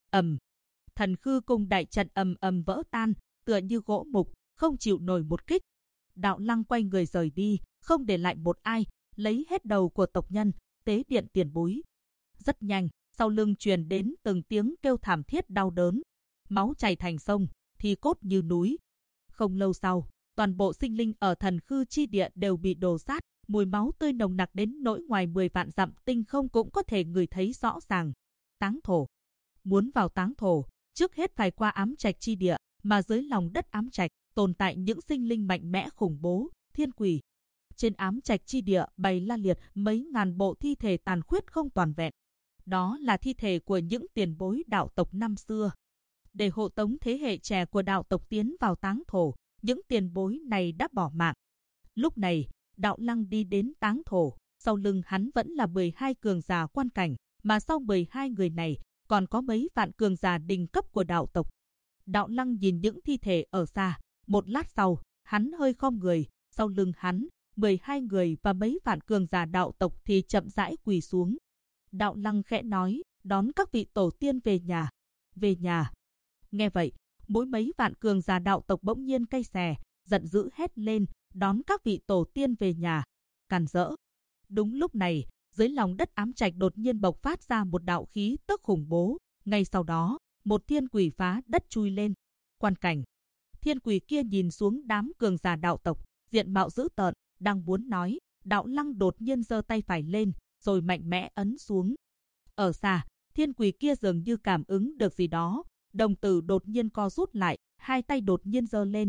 [SPEAKER 1] Thần Khư Cung đại trận ầm ầm vỡ tan, tựa như gỗ mục, không chịu nổi một kích. Đạo Lăng quay người rời đi, không để lại một ai, lấy hết đầu của tộc nhân, tế điện tiền bối. Rất nhanh, sau lưng truyền đến từng tiếng kêu thảm thiết đau đớn. Máu chảy thành sông, thi cốt như núi. Không lâu sau, toàn bộ sinh linh ở Thần Khư Chi Địa đều bị đổ sát, mùi máu tươi nồng nặc đến nỗi ngoài 10 vạn dặm tinh không cũng có thể ngửi thấy rõ ràng. Táng thổ. Muốn vào táng thổ, trước hết phải qua ám trạch chi địa, mà dưới lòng đất ám trạch tồn tại những sinh linh mạnh mẽ khủng bố, thiên quỷ. Trên ám trạch chi địa bày la liệt mấy ngàn bộ thi thể tàn khuyết không toàn vẹn. Đó là thi thể của những tiền bối đạo tộc năm xưa. Để hộ tống thế hệ trẻ của đạo tộc tiến vào táng thổ, những tiền bối này đã bỏ mạng. Lúc này, Đạo Lăng đi đến táng thổ, sau lưng hắn vẫn là 12 cường giả quan cảnh, mà sau 12 người này, còn có mấy vạn cường giả đỉnh cấp của đạo tộc. Đạo Lăng nhìn những thi thể ở xa, một lát sau, hắn hơi khom người, sau lưng hắn, 12 người và mấy vạn cường giả đạo tộc thì chậm rãi quỳ xuống. Đạo Lăng khẽ nói, đón các vị tổ tiên về nhà. Về nhà. Nghe vậy, mỗi mấy vạn cường giả đạo tộc bỗng nhiên cay xè, giận dữ hét lên, đón các vị tổ tiên về nhà. Càn rỡ. Đúng lúc này, dưới lòng đất ám trạch đột nhiên bộc phát ra một đạo khí tức khủng bố. Ngay sau đó, một thiên quỷ phá đất chui lên. Quan cảnh. Thiên quỷ kia nhìn xuống đám cường giả đạo tộc, diện mạo dữ tợn, đang muốn nói, Đạo Lăng đột nhiên giơ tay phải lên, rồi mạnh mẽ ấn xuống. Ở xa, thiên quỷ kia dường như cảm ứng được gì đó, đồng tử đột nhiên co rút lại, hai tay đột nhiên giơ lên.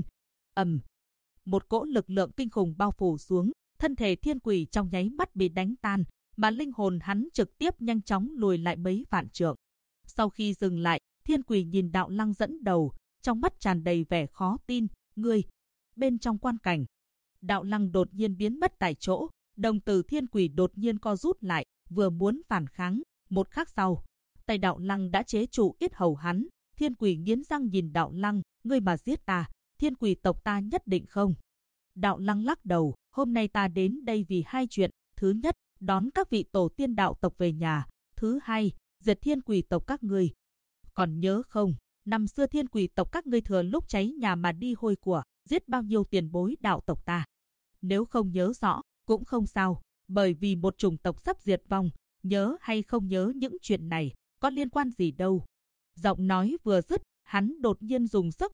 [SPEAKER 1] Một cỗ lực lượng kinh khủng bao phủ xuống, thân thể thiên quỷ trong nháy mắt bị đánh tan, mà linh hồn hắn trực tiếp nhanh chóng lùi lại mấy vạn trượng. Sau khi dừng lại, thiên quỷ nhìn Đạo Lăng dẫn đầu, trong mắt tràn đầy vẻ khó tin, ngươi. Bên trong quan cảnh, Đạo Lăng đột nhiên biến mất tại chỗ, đồng tử thiên quỷ đột nhiên co rút lại, vừa muốn phản kháng, một khắc sau, tay Đạo Lăng đã chế trụ yết hầu hắn. Thiên quỷ nghiến răng nhìn Đạo Lăng, ngươi mà giết ta, thiên quỷ tộc ta nhất định không. Đạo Lăng lắc đầu, hôm nay ta đến đây vì hai chuyện, thứ nhất, đón các vị tổ tiên đạo tộc về nhà, thứ hai, diệt thiên quỷ tộc các ngươi. Còn nhớ không, năm xưa thiên quỷ tộc các ngươi thừa lúc cháy nhà mà đi hôi của, giết bao nhiêu tiền bối đạo tộc ta. Nếu không nhớ rõ, cũng không sao, Bởi vì một chủng tộc sắp diệt vong, nhớ hay không nhớ những chuyện này, có liên quan gì đâu. Giọng nói vừa dứt, hắn đột nhiên dùng sức.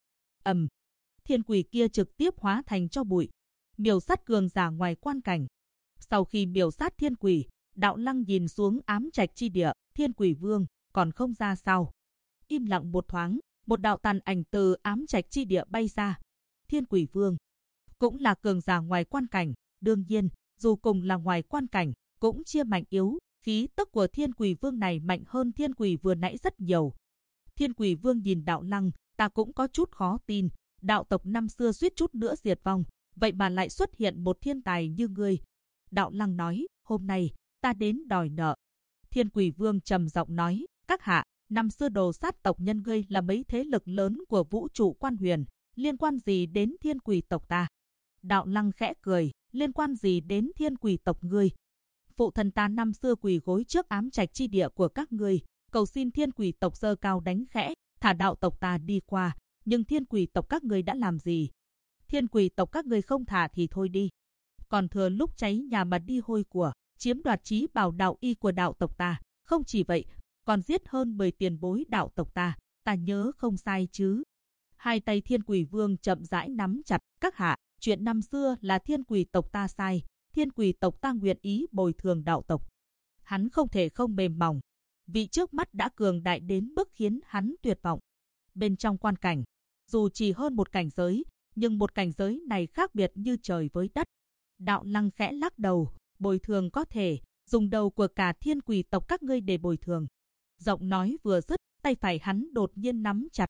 [SPEAKER 1] Thiên quỷ kia trực tiếp hóa thành tro bụi. Miểu sát cường giả ngoài quan cảnh. Sau khi miểu sát thiên quỷ, Đạo Lăng nhìn xuống ám trạch chi địa, Thiên Quỷ Vương còn không ra sao. Im lặng một thoáng, một đạo tàn ảnh từ ám trạch chi địa bay ra. Thiên Quỷ Vương cũng là cường giả ngoài quan cảnh, đương nhiên, dù cùng là ngoài quan cảnh, cũng chia mạnh yếu, khí tức của Thiên Quỷ Vương này mạnh hơn Thiên Quỷ vừa nãy rất nhiều. Thiên Quỷ Vương nhìn Đạo Lăng, ta cũng có chút khó tin, đạo tộc năm xưa suýt chút nữa diệt vong, vậy mà lại xuất hiện một thiên tài như ngươi. Đạo Lăng nói, hôm nay, ta đến đòi nợ. Thiên Quỷ Vương trầm giọng nói, các hạ, năm xưa đồ sát tộc nhân ngươi là mấy thế lực lớn của vũ trụ quan huyền, liên quan gì đến Thiên Quỷ tộc ta? Đạo Lăng khẽ cười, liên quan gì đến Thiên Quỷ tộc ngươi? Phụ thần ta năm xưa quỳ gối trước ám trạch chi địa của các ngươi, cầu xin Thiên Quỷ tộc giơ cao đánh khẽ, thả đạo tộc ta đi qua, nhưng Thiên Quỷ tộc các ngươi đã làm gì? Thiên Quỷ tộc các ngươi không thả thì thôi đi, còn thừa lúc cháy nhà mà đi hôi của, chiếm đoạt chí bảo đạo y của đạo tộc ta, không chỉ vậy, còn giết hơn 10 tiền bối đạo tộc ta nhớ không sai chứ? Hai tay Thiên Quỷ Vương chậm rãi nắm chặt, các hạ, chuyện năm xưa là Thiên Quỷ tộc ta sai, Thiên Quỷ tộc ta nguyện ý bồi thường đạo tộc. Hắn không thể không mềm mỏng, vị trước mắt đã cường đại đến mức khiến hắn tuyệt vọng. Bên trong quan cảnh, dù chỉ hơn một cảnh giới, nhưng một cảnh giới này khác biệt như trời với đất. Đạo Lăng khẽ lắc đầu, bồi thường có thể, dùng đầu của cả Thiên Quỷ tộc các ngươi để bồi thường. Giọng nói vừa dứt, tay phải hắn đột nhiên nắm chặt.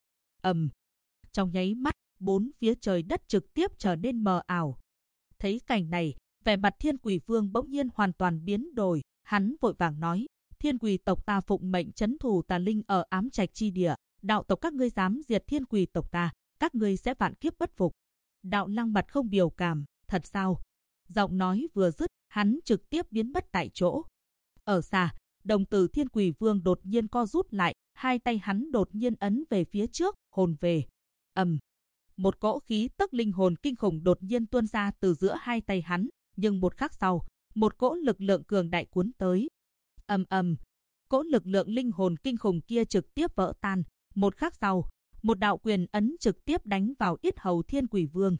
[SPEAKER 1] Trong nháy mắt, bốn phía trời đất trực tiếp trở nên mờ ảo. Thấy cảnh này, vẻ mặt Thiên Quỷ Vương bỗng nhiên hoàn toàn biến đổi. Hắn vội vàng nói, Thiên Quỷ tộc ta phụng mệnh trấn thủ tà linh ở ám trạch chi địa. Đạo tộc các ngươi dám diệt Thiên Quỷ tộc ta, các ngươi sẽ vạn kiếp bất phục. Đạo Lăng mặt không biểu cảm, thật sao? Giọng nói vừa dứt, hắn trực tiếp biến mất tại chỗ. Ở xa, đồng tử Thiên Quỷ Vương đột nhiên co rút lại, hai tay hắn đột nhiên ấn về phía trước, hồn về. Một cỗ khí tức linh hồn kinh khủng đột nhiên tuôn ra từ giữa hai tay hắn, nhưng một khắc sau, một cỗ lực lượng cường đại cuốn tới. Cỗ lực lượng linh hồn kinh khủng kia trực tiếp vỡ tan. Một khắc sau, một đạo quyền ấn trực tiếp đánh vào yết hầu Thiên Quỷ Vương.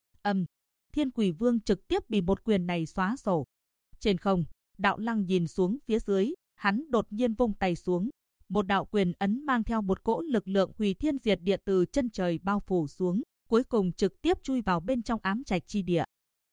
[SPEAKER 1] Thiên Quỷ Vương trực tiếp bị một quyền này xóa sổ. Trên không, Đạo Lăng nhìn xuống phía dưới, hắn đột nhiên vung tay xuống. Một đạo quyền ấn mang theo một cỗ lực lượng hủy thiên diệt địa từ chân trời bao phủ xuống, cuối cùng trực tiếp chui vào bên trong ám trạch chi địa.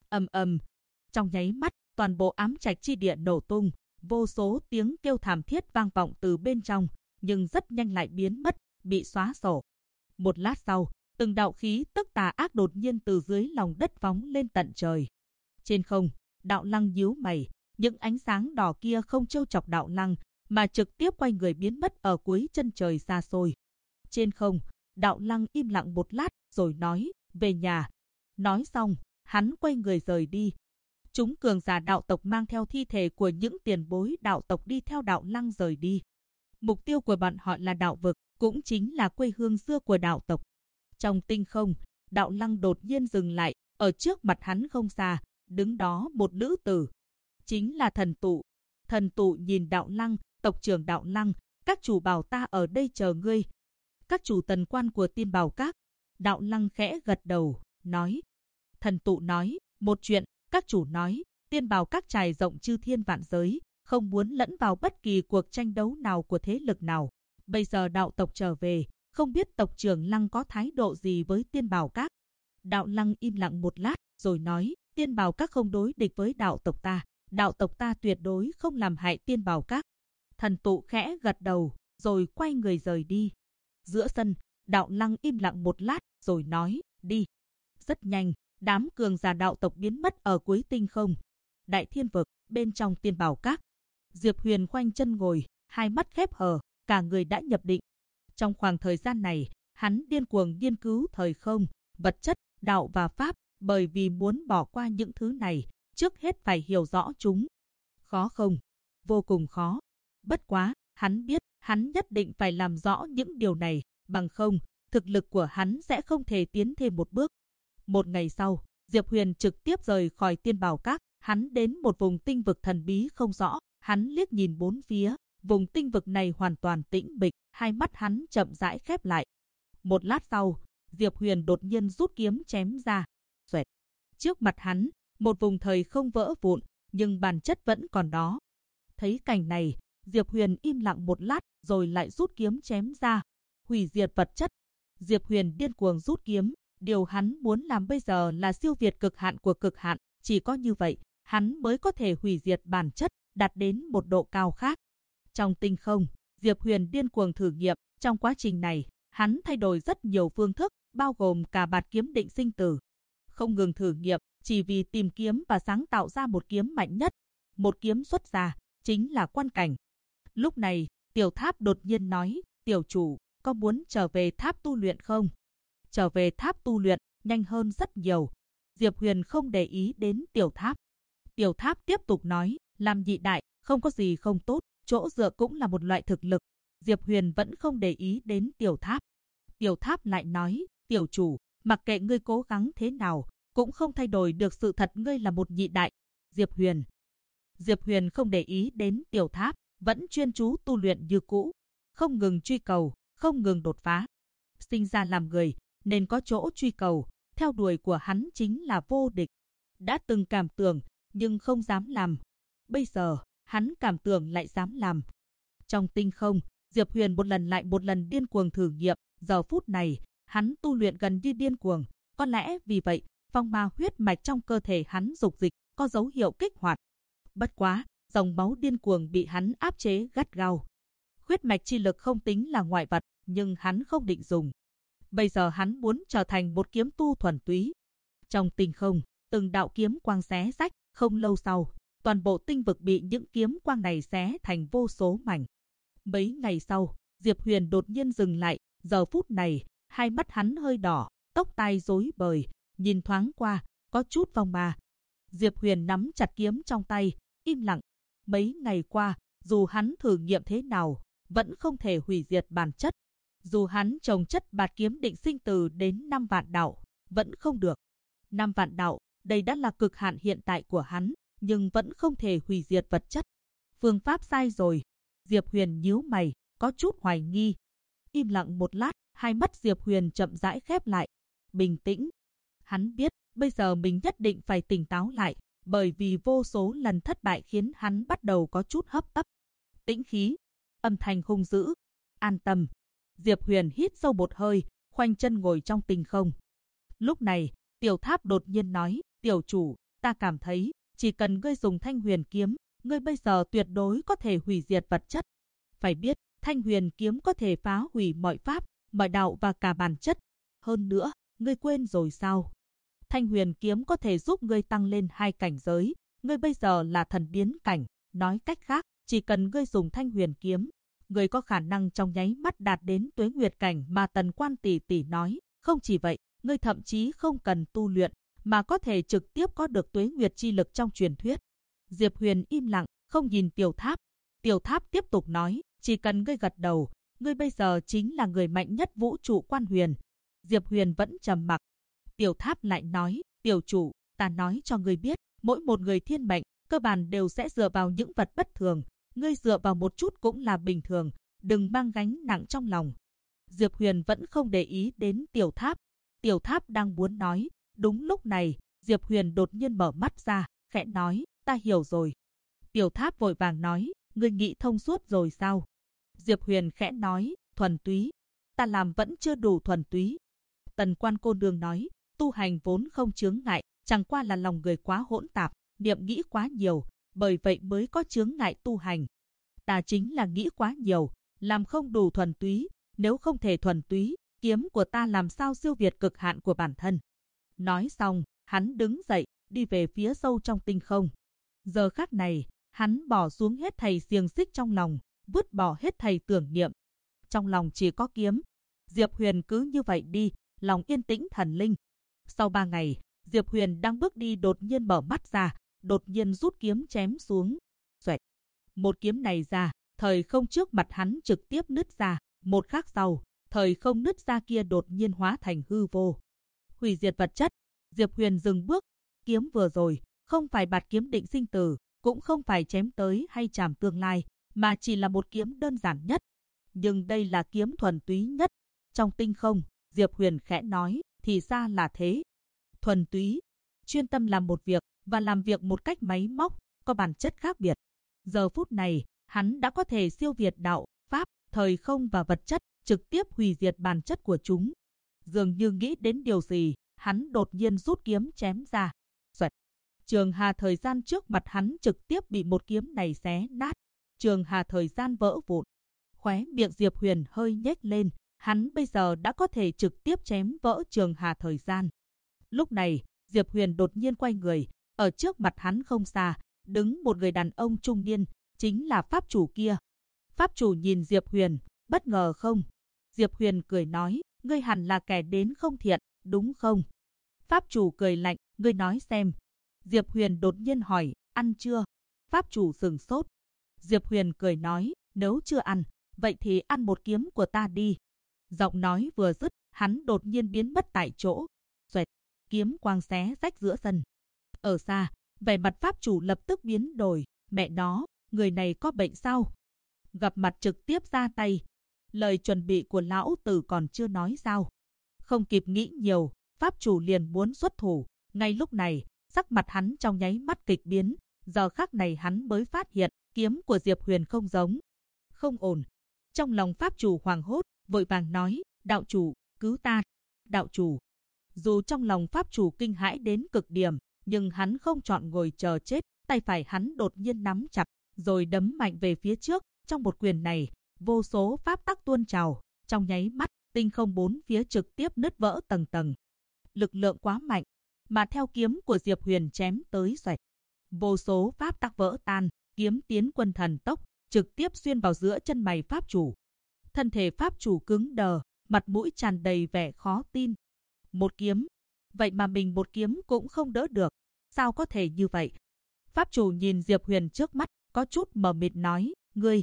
[SPEAKER 1] Trong nháy mắt, toàn bộ ám trạch chi địa nổ tung, vô số tiếng kêu thảm thiết vang vọng từ bên trong, nhưng rất nhanh lại biến mất, bị xóa sổ. Một lát sau, từng đạo khí tức tà ác đột nhiên từ dưới lòng đất phóng lên tận trời. Trên không, Đạo Lăng nhíu mày, những ánh sáng đỏ kia không trêu chọc Đạo Lăng, mà trực tiếp quay người biến mất ở cuối chân trời xa xôi. Trên không, Đạo Lăng im lặng một lát, rồi nói, về nhà. Nói xong, hắn quay người rời đi. Chúng cường giả đạo tộc mang theo thi thể của những tiền bối đạo tộc đi theo Đạo Lăng rời đi. Mục tiêu của bọn họ là đạo vực, cũng chính là quê hương xưa của đạo tộc. Trong tinh không, Đạo Lăng đột nhiên dừng lại, ở trước mặt hắn không xa, đứng đó một nữ tử. Chính là Thần Tụ. Thần Tụ nhìn Đạo Lăng, tộc trưởng Đạo Lăng, các chủ bảo ta ở đây chờ ngươi. Các chủ tần quan của Tiên Bảo Các. Đạo Lăng khẽ gật đầu, nói. Thần Tụ nói, một chuyện, các chủ nói, Tiên Bảo Các trải rộng chư thiên vạn giới, không muốn lẫn vào bất kỳ cuộc tranh đấu nào của thế lực nào. Bây giờ đạo tộc trở về, không biết tộc trưởng Lăng có thái độ gì với Tiên Bảo Các. Đạo Lăng im lặng một lát, rồi nói, Tiên Bảo Các không đối địch với đạo tộc ta. Đạo tộc ta tuyệt đối không làm hại Tiên Bảo Các. Thần Tụ khẽ gật đầu, rồi quay người rời đi. Giữa sân, Đạo Lăng im lặng một lát, rồi nói, đi. Rất nhanh, đám cường giả đạo tộc biến mất ở cuối tinh không. Đại Thiên Vực, bên trong Tiên Bảo Các. Diệp Huyền khoanh chân ngồi, hai mắt khép hờ, cả người đã nhập định. Trong khoảng thời gian này, hắn điên cuồng nghiên cứu thời không, vật chất, đạo và pháp, bởi vì muốn bỏ qua những thứ này, trước hết phải hiểu rõ chúng. Khó không? Vô cùng khó. Bất quá, hắn biết, hắn nhất định phải làm rõ những điều này, bằng không, thực lực của hắn sẽ không thể tiến thêm một bước. Một ngày sau, Diệp Huyền trực tiếp rời khỏi Tiên Bảo Các, Hắn đến một vùng tinh vực thần bí không rõ, hắn liếc nhìn bốn phía, vùng tinh vực này hoàn toàn tĩnh mịch, hai mắt hắn chậm rãi khép lại. Một lát sau, Diệp Huyền đột nhiên rút kiếm chém ra. Xoẹt. Trước mặt hắn, một vùng thời không vỡ vụn, nhưng bản chất vẫn còn đó. Thấy cảnh này, Diệp Huyền im lặng một lát, rồi lại rút kiếm chém ra. Hủy diệt vật chất. Diệp Huyền điên cuồng rút kiếm, điều hắn muốn làm bây giờ là siêu việt cực hạn của cực hạn, chỉ có như vậy, hắn mới có thể hủy diệt bản chất, đạt đến một độ cao khác. Trong tinh không, Diệp Huyền điên cuồng thử nghiệm, trong quá trình này, hắn thay đổi rất nhiều phương thức, bao gồm cả bạt kiếm định sinh tử. Không ngừng thử nghiệm, chỉ vì tìm kiếm và sáng tạo ra một kiếm mạnh nhất. Một kiếm xuất ra, chính là quan cảnh. Lúc này, Tiểu Tháp đột nhiên nói, tiểu chủ, có muốn trở về tháp tu luyện không? Trở về tháp tu luyện, nhanh hơn rất nhiều. Diệp Huyền không để ý đến Tiểu Tháp. Tiểu Tháp tiếp tục nói, làm nhị đại, không có gì không tốt, chỗ dựa cũng là một loại thực lực. Diệp Huyền vẫn không để ý đến Tiểu Tháp. Tiểu Tháp lại nói, tiểu chủ, mặc kệ ngươi cố gắng thế nào, cũng không thay đổi được sự thật ngươi là một nhị đại. Diệp Huyền không để ý đến Tiểu Tháp, vẫn chuyên chú tu luyện như cũ, không ngừng truy cầu, không ngừng đột phá. Sinh ra làm người, nên có chỗ truy cầu, theo đuổi của hắn chính là vô địch. Đã từng cảm tưởng, nhưng không dám làm. Bây giờ, hắn cảm tưởng lại dám làm. Trong tinh không, Diệp Huyền một lần lại một lần điên cuồng thử nghiệm, giờ phút này, hắn tu luyện gần như điên cuồng, có lẽ vì vậy, phong ma huyết mạch trong cơ thể hắn dục dịch, có dấu hiệu kích hoạt. Bất quá, dòng máu điên cuồng bị hắn áp chế gắt gao. Huyết mạch chi lực không tính là ngoại vật, nhưng hắn không định dùng. Bây giờ hắn muốn trở thành một kiếm tu thuần túy. Trong tinh không, từng đạo kiếm quang xé rách, không lâu sau, toàn bộ tinh vực bị những kiếm quang này xé thành vô số mảnh. Mấy ngày sau, Diệp Huyền đột nhiên dừng lại, giờ phút này, hai mắt hắn hơi đỏ, tóc tai rối bời, nhìn thoáng qua, có chút phong ma. Diệp Huyền nắm chặt kiếm trong tay, im lặng. Mấy ngày qua, dù hắn thử nghiệm thế nào, vẫn không thể hủy diệt bản chất. Dù hắn trồng chất bạt kiếm định sinh tử đến 5 vạn đạo, vẫn không được. 5 vạn đạo, đây đã là cực hạn hiện tại của hắn, nhưng vẫn không thể hủy diệt vật chất. Phương pháp sai rồi. Diệp Huyền nhíu mày, có chút hoài nghi. Im lặng một lát, hai mắt Diệp Huyền chậm rãi khép lại. Bình tĩnh. Hắn biết, bây giờ mình nhất định phải tỉnh táo lại, bởi vì vô số lần thất bại khiến hắn bắt đầu có chút hấp tấp. Tĩnh khí. Âm thanh hung dữ. An tâm. Diệp Huyền hít sâu một hơi, khoanh chân ngồi trong tinh không. Lúc này, Tiểu Tháp đột nhiên nói, tiểu chủ, ta cảm thấy, chỉ cần ngươi dùng Thanh Huyền kiếm, ngươi bây giờ tuyệt đối có thể hủy diệt vật chất. Phải biết, Thanh Huyền kiếm có thể phá hủy mọi pháp, mọi đạo và cả bản chất. Hơn nữa, ngươi quên rồi sao? Thanh Huyền kiếm có thể giúp ngươi tăng lên 2 cảnh giới, ngươi bây giờ là thần biến cảnh, nói cách khác, chỉ cần ngươi dùng Thanh Huyền kiếm, ngươi có khả năng trong nháy mắt đạt đến tuế nguyệt cảnh mà Tần Quan tỷ tỷ nói, không chỉ vậy, ngươi thậm chí không cần tu luyện, mà có thể trực tiếp có được tuế nguyệt chi lực trong truyền thuyết. Diệp Huyền im lặng, không nhìn Tiểu Tháp. Tiểu Tháp tiếp tục nói, chỉ cần ngươi gật đầu, ngươi bây giờ chính là người mạnh nhất vũ trụ Quan Huyền. Diệp Huyền vẫn trầm mặc. Tiểu Tháp lại nói, tiểu chủ, ta nói cho ngươi biết, mỗi một người thiên mệnh, cơ bản đều sẽ dựa vào những vật bất thường. Ngươi dựa vào một chút cũng là bình thường, đừng mang gánh nặng trong lòng. Diệp Huyền vẫn không để ý đến Tiểu Tháp. Tiểu Tháp đang muốn nói, đúng lúc này, Diệp Huyền đột nhiên mở mắt ra, khẽ nói, ta hiểu rồi. Tiểu Tháp vội vàng nói, ngươi nghĩ thông suốt rồi sao? Diệp Huyền khẽ nói, thuần túy. Ta làm vẫn chưa đủ thuần túy. Tần Quan cô nương nói, tu hành vốn không chướng ngại, chẳng qua là lòng người quá hỗn tạp, niệm nghĩ quá nhiều, bởi vậy mới có chướng ngại tu hành. Ta chính là nghĩ quá nhiều, làm không đủ thuần túy, nếu không thể thuần túy, kiếm của ta làm sao siêu việt cực hạn của bản thân. Nói xong, hắn đứng dậy, đi về phía sâu trong tinh không. Giờ khắc này, hắn bỏ xuống hết thầy xiềng xích trong lòng, vứt bỏ hết thầy tưởng niệm. Trong lòng chỉ có kiếm. Diệp Huyền cứ như vậy đi, lòng yên tĩnh thần linh. Sau 3 ngày, Diệp Huyền đang bước đi đột nhiên mở mắt ra, đột nhiên rút kiếm chém xuống. Xoẹt. Một kiếm này ra, thời không trước mặt hắn trực tiếp nứt ra. Một khắc sau, thời không nứt ra kia đột nhiên hóa thành hư vô. Hủy diệt vật chất. Diệp Huyền dừng bước. Kiếm vừa rồi, không phải bạt kiếm định sinh tử, cũng không phải chém tới hay chạm tương lai, mà chỉ là một kiếm đơn giản nhất. Nhưng đây là kiếm thuần túy nhất. Trong tinh không, Diệp Huyền khẽ nói, thì ra là thế. Thuần túy, chuyên tâm làm một việc và làm việc một cách máy móc, có bản chất khác biệt. Giờ phút này, hắn đã có thể siêu việt đạo, pháp, thời không và vật chất, trực tiếp hủy diệt bản chất của chúng. Dường như nghĩ đến điều gì, hắn đột nhiên rút kiếm chém ra. Xoẹt. Trường hà thời gian trước mặt hắn trực tiếp bị một kiếm này xé nát. Trường hà thời gian vỡ vụn. Khóe miệng Diệp Huyền hơi nhếch lên, hắn bây giờ đã có thể trực tiếp chém vỡ trường hà thời gian. Lúc này, Diệp Huyền đột nhiên quay người, ở trước mặt hắn không xa, đứng một người đàn ông trung niên, chính là pháp chủ kia. Pháp chủ nhìn Diệp Huyền, bất ngờ không? Diệp Huyền cười nói, ngươi hẳn là kẻ đến không thiện, đúng không? Pháp chủ cười lạnh, ngươi nói xem. Diệp Huyền đột nhiên hỏi, ăn chưa? Pháp chủ sửng sốt. Diệp Huyền cười nói, nếu chưa ăn, vậy thì ăn một kiếm của ta đi. Giọng nói vừa dứt, hắn đột nhiên biến mất tại chỗ. Xoẹt, kiếm quang xé rách giữa sân. Ở xa, vẻ mặt pháp chủ lập tức biến đổi. Mẹ nó, người này có bệnh sao? Gặp mặt trực tiếp ra tay. Lời chuẩn bị của lão tử còn chưa nói sao. Không kịp nghĩ nhiều, pháp chủ liền muốn xuất thủ. Ngay lúc này, sắc mặt hắn trong nháy mắt kịch biến. Giờ khắc này hắn mới phát hiện, kiếm của Diệp Huyền không giống. Không ổn. Trong lòng pháp chủ hoảng hốt, vội vàng nói, đạo chủ, cứu ta. Đạo chủ. Dù trong lòng pháp chủ kinh hãi đến cực điểm, nhưng hắn không chọn ngồi chờ chết, tay phải hắn đột nhiên nắm chặt, rồi đấm mạnh về phía trước. Trong một quyền này, vô số pháp tắc tuôn trào, trong nháy mắt, tinh không bốn phía trực tiếp nứt vỡ tầng tầng. Lực lượng quá mạnh, mà theo kiếm của Diệp Huyền chém tới xoẹt. Vô số pháp tắc vỡ tan, kiếm tiến quân thần tốc, trực tiếp xuyên vào giữa chân mày pháp chủ. Thân thể pháp chủ cứng đờ, mặt mũi tràn đầy vẻ khó tin. Một kiếm, vậy mà mình một kiếm cũng không đỡ được, sao có thể như vậy? Pháp chủ nhìn Diệp Huyền trước mắt, có chút mờ mịt nói,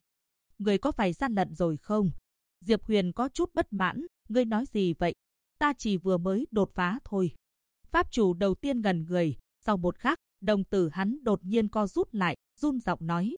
[SPEAKER 1] ngươi có phải gian lận rồi không? Diệp Huyền có chút bất mãn, ngươi nói gì vậy? Ta chỉ vừa mới đột phá thôi. Pháp chủ đầu tiên gần người, sau một khắc, đồng tử hắn đột nhiên co rút lại, run giọng nói,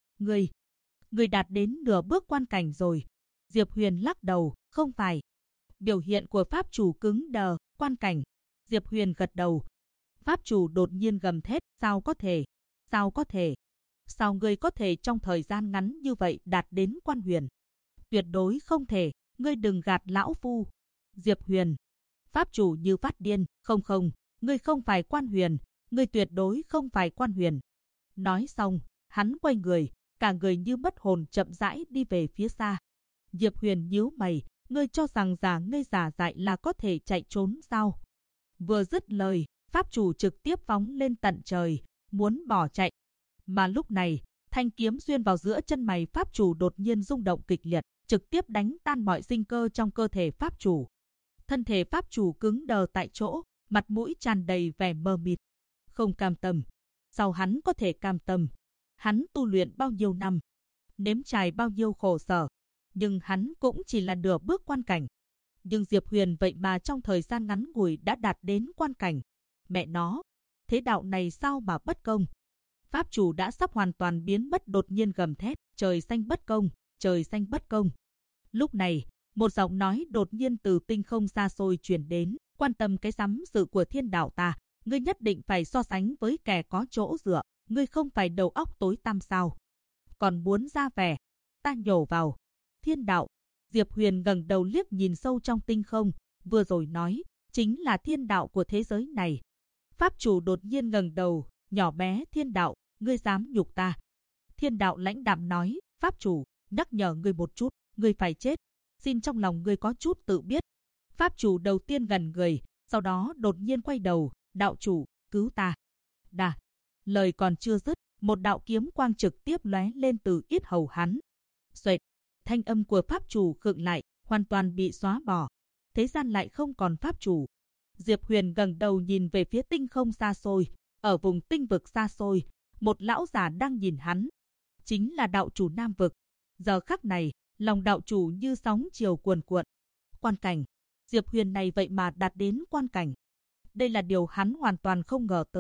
[SPEAKER 1] ngươi đạt đến nửa bước quan cảnh rồi. Diệp Huyền lắc đầu, không phải. Biểu hiện của pháp chủ cứng đờ, quan cảnh. Diệp Huyền gật đầu. Pháp chủ đột nhiên gầm thét, sao có thể? Sao có thể? Sao ngươi có thể trong thời gian ngắn như vậy đạt đến quan huyền? Tuyệt đối không thể, ngươi đừng gạt lão phu. Diệp Huyền. Pháp chủ như phát điên, không, ngươi không phải quan huyền, ngươi tuyệt đối không phải quan huyền. Nói xong, hắn quay người, cả người như mất hồn chậm rãi đi về phía xa. Diệp Huyền nhíu mày, ngươi cho rằng giả ngây giả dại là có thể chạy trốn sao? Vừa dứt lời, pháp chủ trực tiếp phóng lên tận trời, muốn bỏ chạy. Mà lúc này, thanh kiếm xuyên vào giữa chân mày pháp chủ đột nhiên rung động kịch liệt, trực tiếp đánh tan mọi sinh cơ trong cơ thể pháp chủ. Thân thể pháp chủ cứng đờ tại chỗ, mặt mũi tràn đầy vẻ mờ mịt. Không cam tâm. Sao hắn có thể cam tâm? Hắn tu luyện bao nhiêu năm, nếm trải bao nhiêu khổ sở, nhưng hắn cũng chỉ là nửa bước quan cảnh. Nhưng Diệp Huyền vậy mà trong thời gian ngắn ngủi đã đạt đến quan cảnh. Mẹ nó, thế đạo này sao mà bất công? Pháp chủ đã sắp hoàn toàn biến mất đột nhiên gầm thét, trời xanh bất công, trời xanh bất công. Lúc này, một giọng nói đột nhiên từ tinh không xa xôi truyền đến, quan tâm cái sắm sự của thiên đạo ta, ngươi nhất định phải so sánh với kẻ có chỗ dựa, ngươi không phải đầu óc tối tăm sao? Còn muốn ra vẻ, ta nhổ vào. Thiên đạo. Diệp Huyền ngẩng đầu liếc nhìn sâu trong tinh không, vừa rồi nói, chính là thiên đạo của thế giới này. Pháp chủ đột nhiên ngẩng đầu, nhỏ bé thiên đạo, ngươi dám nhục ta. Thiên đạo lãnh đạm nói, pháp chủ, nhắc nhở ngươi một chút, ngươi phải chết. Xin trong lòng ngươi có chút tự biết. Pháp chủ đầu tiên gần người, sau đó đột nhiên quay đầu, đạo chủ, cứu ta. Đà. Lời còn chưa dứt, một đạo kiếm quang trực tiếp lóe lên từ yết hầu hắn. Xoẹt. Thanh âm của pháp chủ khựng lại, hoàn toàn bị xóa bỏ. Thế gian lại không còn pháp chủ. Diệp Huyền ngẩng đầu nhìn về phía tinh không xa xôi. Ở vùng tinh vực xa xôi, một lão già đang nhìn hắn. Chính là đạo chủ Nam vực. Giờ khắc này, lòng đạo chủ như sóng chiều cuồn cuộn. Quan cảnh. Diệp Huyền này vậy mà đạt đến quan cảnh. Đây là điều hắn hoàn toàn không ngờ tới.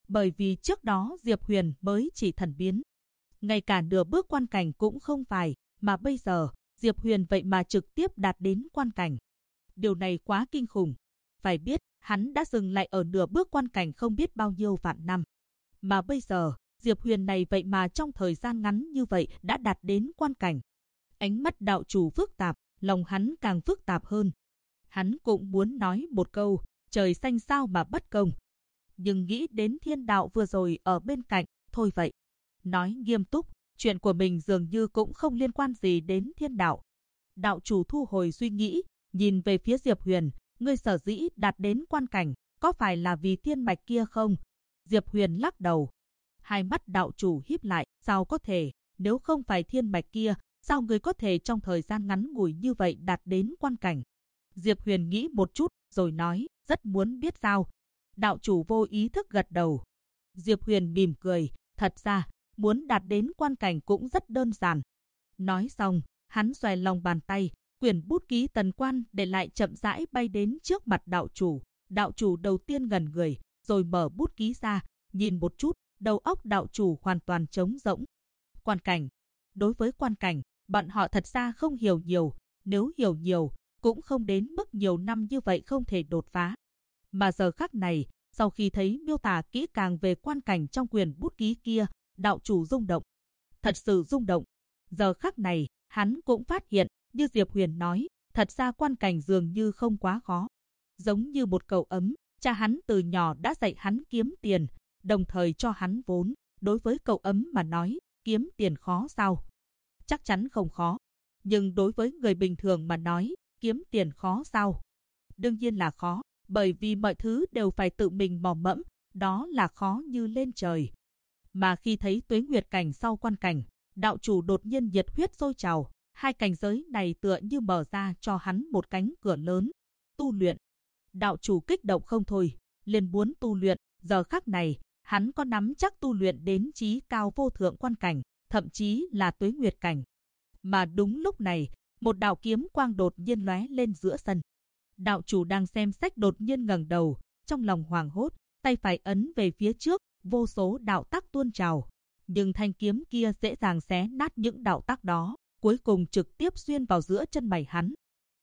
[SPEAKER 1] Bởi vì trước đó Diệp Huyền mới chỉ thần biến. Ngay cả nửa bước quan cảnh cũng không phải, mà bây giờ, Diệp Huyền vậy mà trực tiếp đạt đến quan cảnh. Điều này quá kinh khủng. Phải biết, hắn đã dừng lại ở nửa bước quan cảnh không biết bao nhiêu vạn năm. Mà bây giờ, Diệp Huyền này vậy mà trong thời gian ngắn như vậy đã đạt đến quan cảnh. Ánh mắt đạo chủ phức tạp, lòng hắn càng phức tạp hơn. Hắn cũng muốn nói một câu, trời xanh sao mà bất công. Nhưng nghĩ đến thiên đạo vừa rồi ở bên cạnh, thôi vậy. Nói nghiêm túc, chuyện của mình dường như cũng không liên quan gì đến thiên đạo. Đạo chủ thu hồi suy nghĩ, nhìn về phía Diệp Huyền, ngươi sở dĩ đạt đến quan cảnh, có phải là vì thiên mạch kia không? Diệp Huyền lắc đầu. Hai mắt đạo chủ híp lại, sao có thể, nếu không phải thiên mạch kia, sao ngươi có thể trong thời gian ngắn ngủi như vậy đạt đến quan cảnh? Diệp Huyền nghĩ một chút, rồi nói, rất muốn biết sao. Đạo chủ vô ý thức gật đầu. Diệp Huyền mỉm cười, thật ra, muốn đạt đến quan cảnh cũng rất đơn giản. Nói xong, hắn xòe lòng bàn tay, quyển bút ký tần quan để lại chậm rãi bay đến trước mặt đạo chủ. Đạo chủ đầu tiên ngẩn người, rồi mở bút ký ra, nhìn một chút, đầu óc đạo chủ hoàn toàn trống rỗng. Quan cảnh. Đối với quan cảnh, bọn họ thật ra không hiểu nhiều, nếu hiểu nhiều, cũng không đến mức nhiều năm như vậy không thể đột phá. Mà giờ khắc này, sau khi thấy miêu tả kỹ càng về quan cảnh trong quyển bút ký kia, đạo chủ rung động. Thật sự rung động. Giờ khắc này, hắn cũng phát hiện, như Diệp Huyền nói, thật ra quan cảnh dường như không quá khó. Giống như một cậu ấm, cha hắn từ nhỏ đã dạy hắn kiếm tiền, đồng thời cho hắn vốn. Đối với cậu ấm mà nói, kiếm tiền khó sao? Chắc chắn không khó. Nhưng đối với người bình thường mà nói, kiếm tiền khó sao? Đương nhiên là khó, bởi vì mọi thứ đều phải tự mình mò mẫm, đó là khó như lên trời. Mà khi thấy tuế nguyệt cảnh sau quan cảnh, đạo chủ đột nhiên nhiệt huyết sôi trào, hai cảnh giới này tựa như mở ra cho hắn một cánh cửa lớn. Tu luyện. Đạo chủ kích động không thôi, liền muốn tu luyện, giờ khắc này, hắn có nắm chắc tu luyện đến chí cao vô thượng quan cảnh, thậm chí là tuế nguyệt cảnh. Mà đúng lúc này, một đạo kiếm quang đột nhiên lóe lên giữa sân. Đạo chủ đang xem sách đột nhiên ngẩng đầu, trong lòng hoảng hốt, tay phải ấn về phía trước, vô số đạo tắc tuôn trào. Nhưng thanh kiếm kia dễ dàng xé nát những đạo tắc đó, cuối cùng trực tiếp xuyên vào giữa chân mày hắn.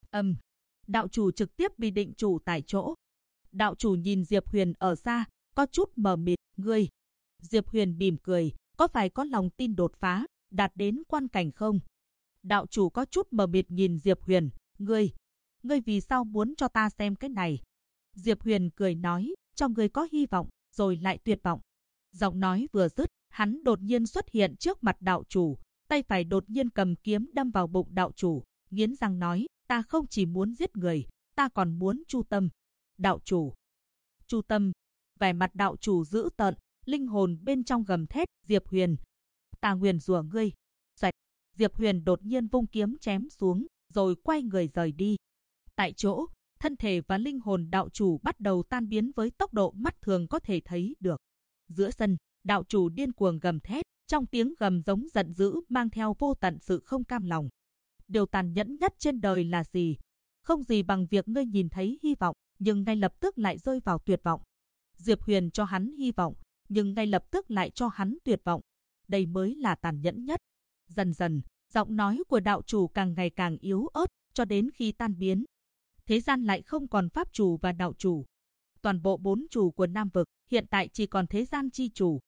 [SPEAKER 1] Đạo chủ trực tiếp bị định chủ tại chỗ. Đạo chủ nhìn Diệp Huyền ở xa, có chút mờ mịt, ngươi. Diệp Huyền mỉm cười, có phải có lòng tin đột phá, đạt đến quan cảnh không? Đạo chủ có chút mờ mịt nhìn Diệp Huyền, ngươi vì sao muốn cho ta xem cái này? Diệp Huyền cười nói, trong ngươi có hy vọng, rồi lại tuyệt vọng. Giọng nói vừa dứt, hắn đột nhiên xuất hiện trước mặt đạo chủ, tay phải đột nhiên cầm kiếm đâm vào bụng đạo chủ, nghiến răng nói, ta không chỉ muốn giết người, ta còn muốn chu tâm. Đạo chủ. Chu tâm. Vẻ mặt đạo chủ dữ tợn, linh hồn bên trong gầm thét, Diệp Huyền. Ta nguyền rủa ngươi. Xoẹt. Diệp Huyền đột nhiên vung kiếm chém xuống, rồi quay người rời đi. Tại chỗ, thân thể và linh hồn đạo chủ bắt đầu tan biến với tốc độ mắt thường có thể thấy được. Giữa sân, đạo chủ điên cuồng gầm thét, trong tiếng gầm giống giận dữ mang theo vô tận sự không cam lòng. Điều tàn nhẫn nhất trên đời là gì? Không gì bằng việc ngươi nhìn thấy hy vọng, nhưng ngay lập tức lại rơi vào tuyệt vọng. Diệp Huyền cho hắn hy vọng, nhưng ngay lập tức lại cho hắn tuyệt vọng. Đây mới là tàn nhẫn nhất. Dần dần, giọng nói của đạo chủ càng ngày càng yếu ớt, cho đến khi tan biến. Thế gian lại không còn pháp chủ và đạo chủ. Toàn bộ 4 chủ của Nam vực, hiện tại chỉ còn thế gian chi chủ,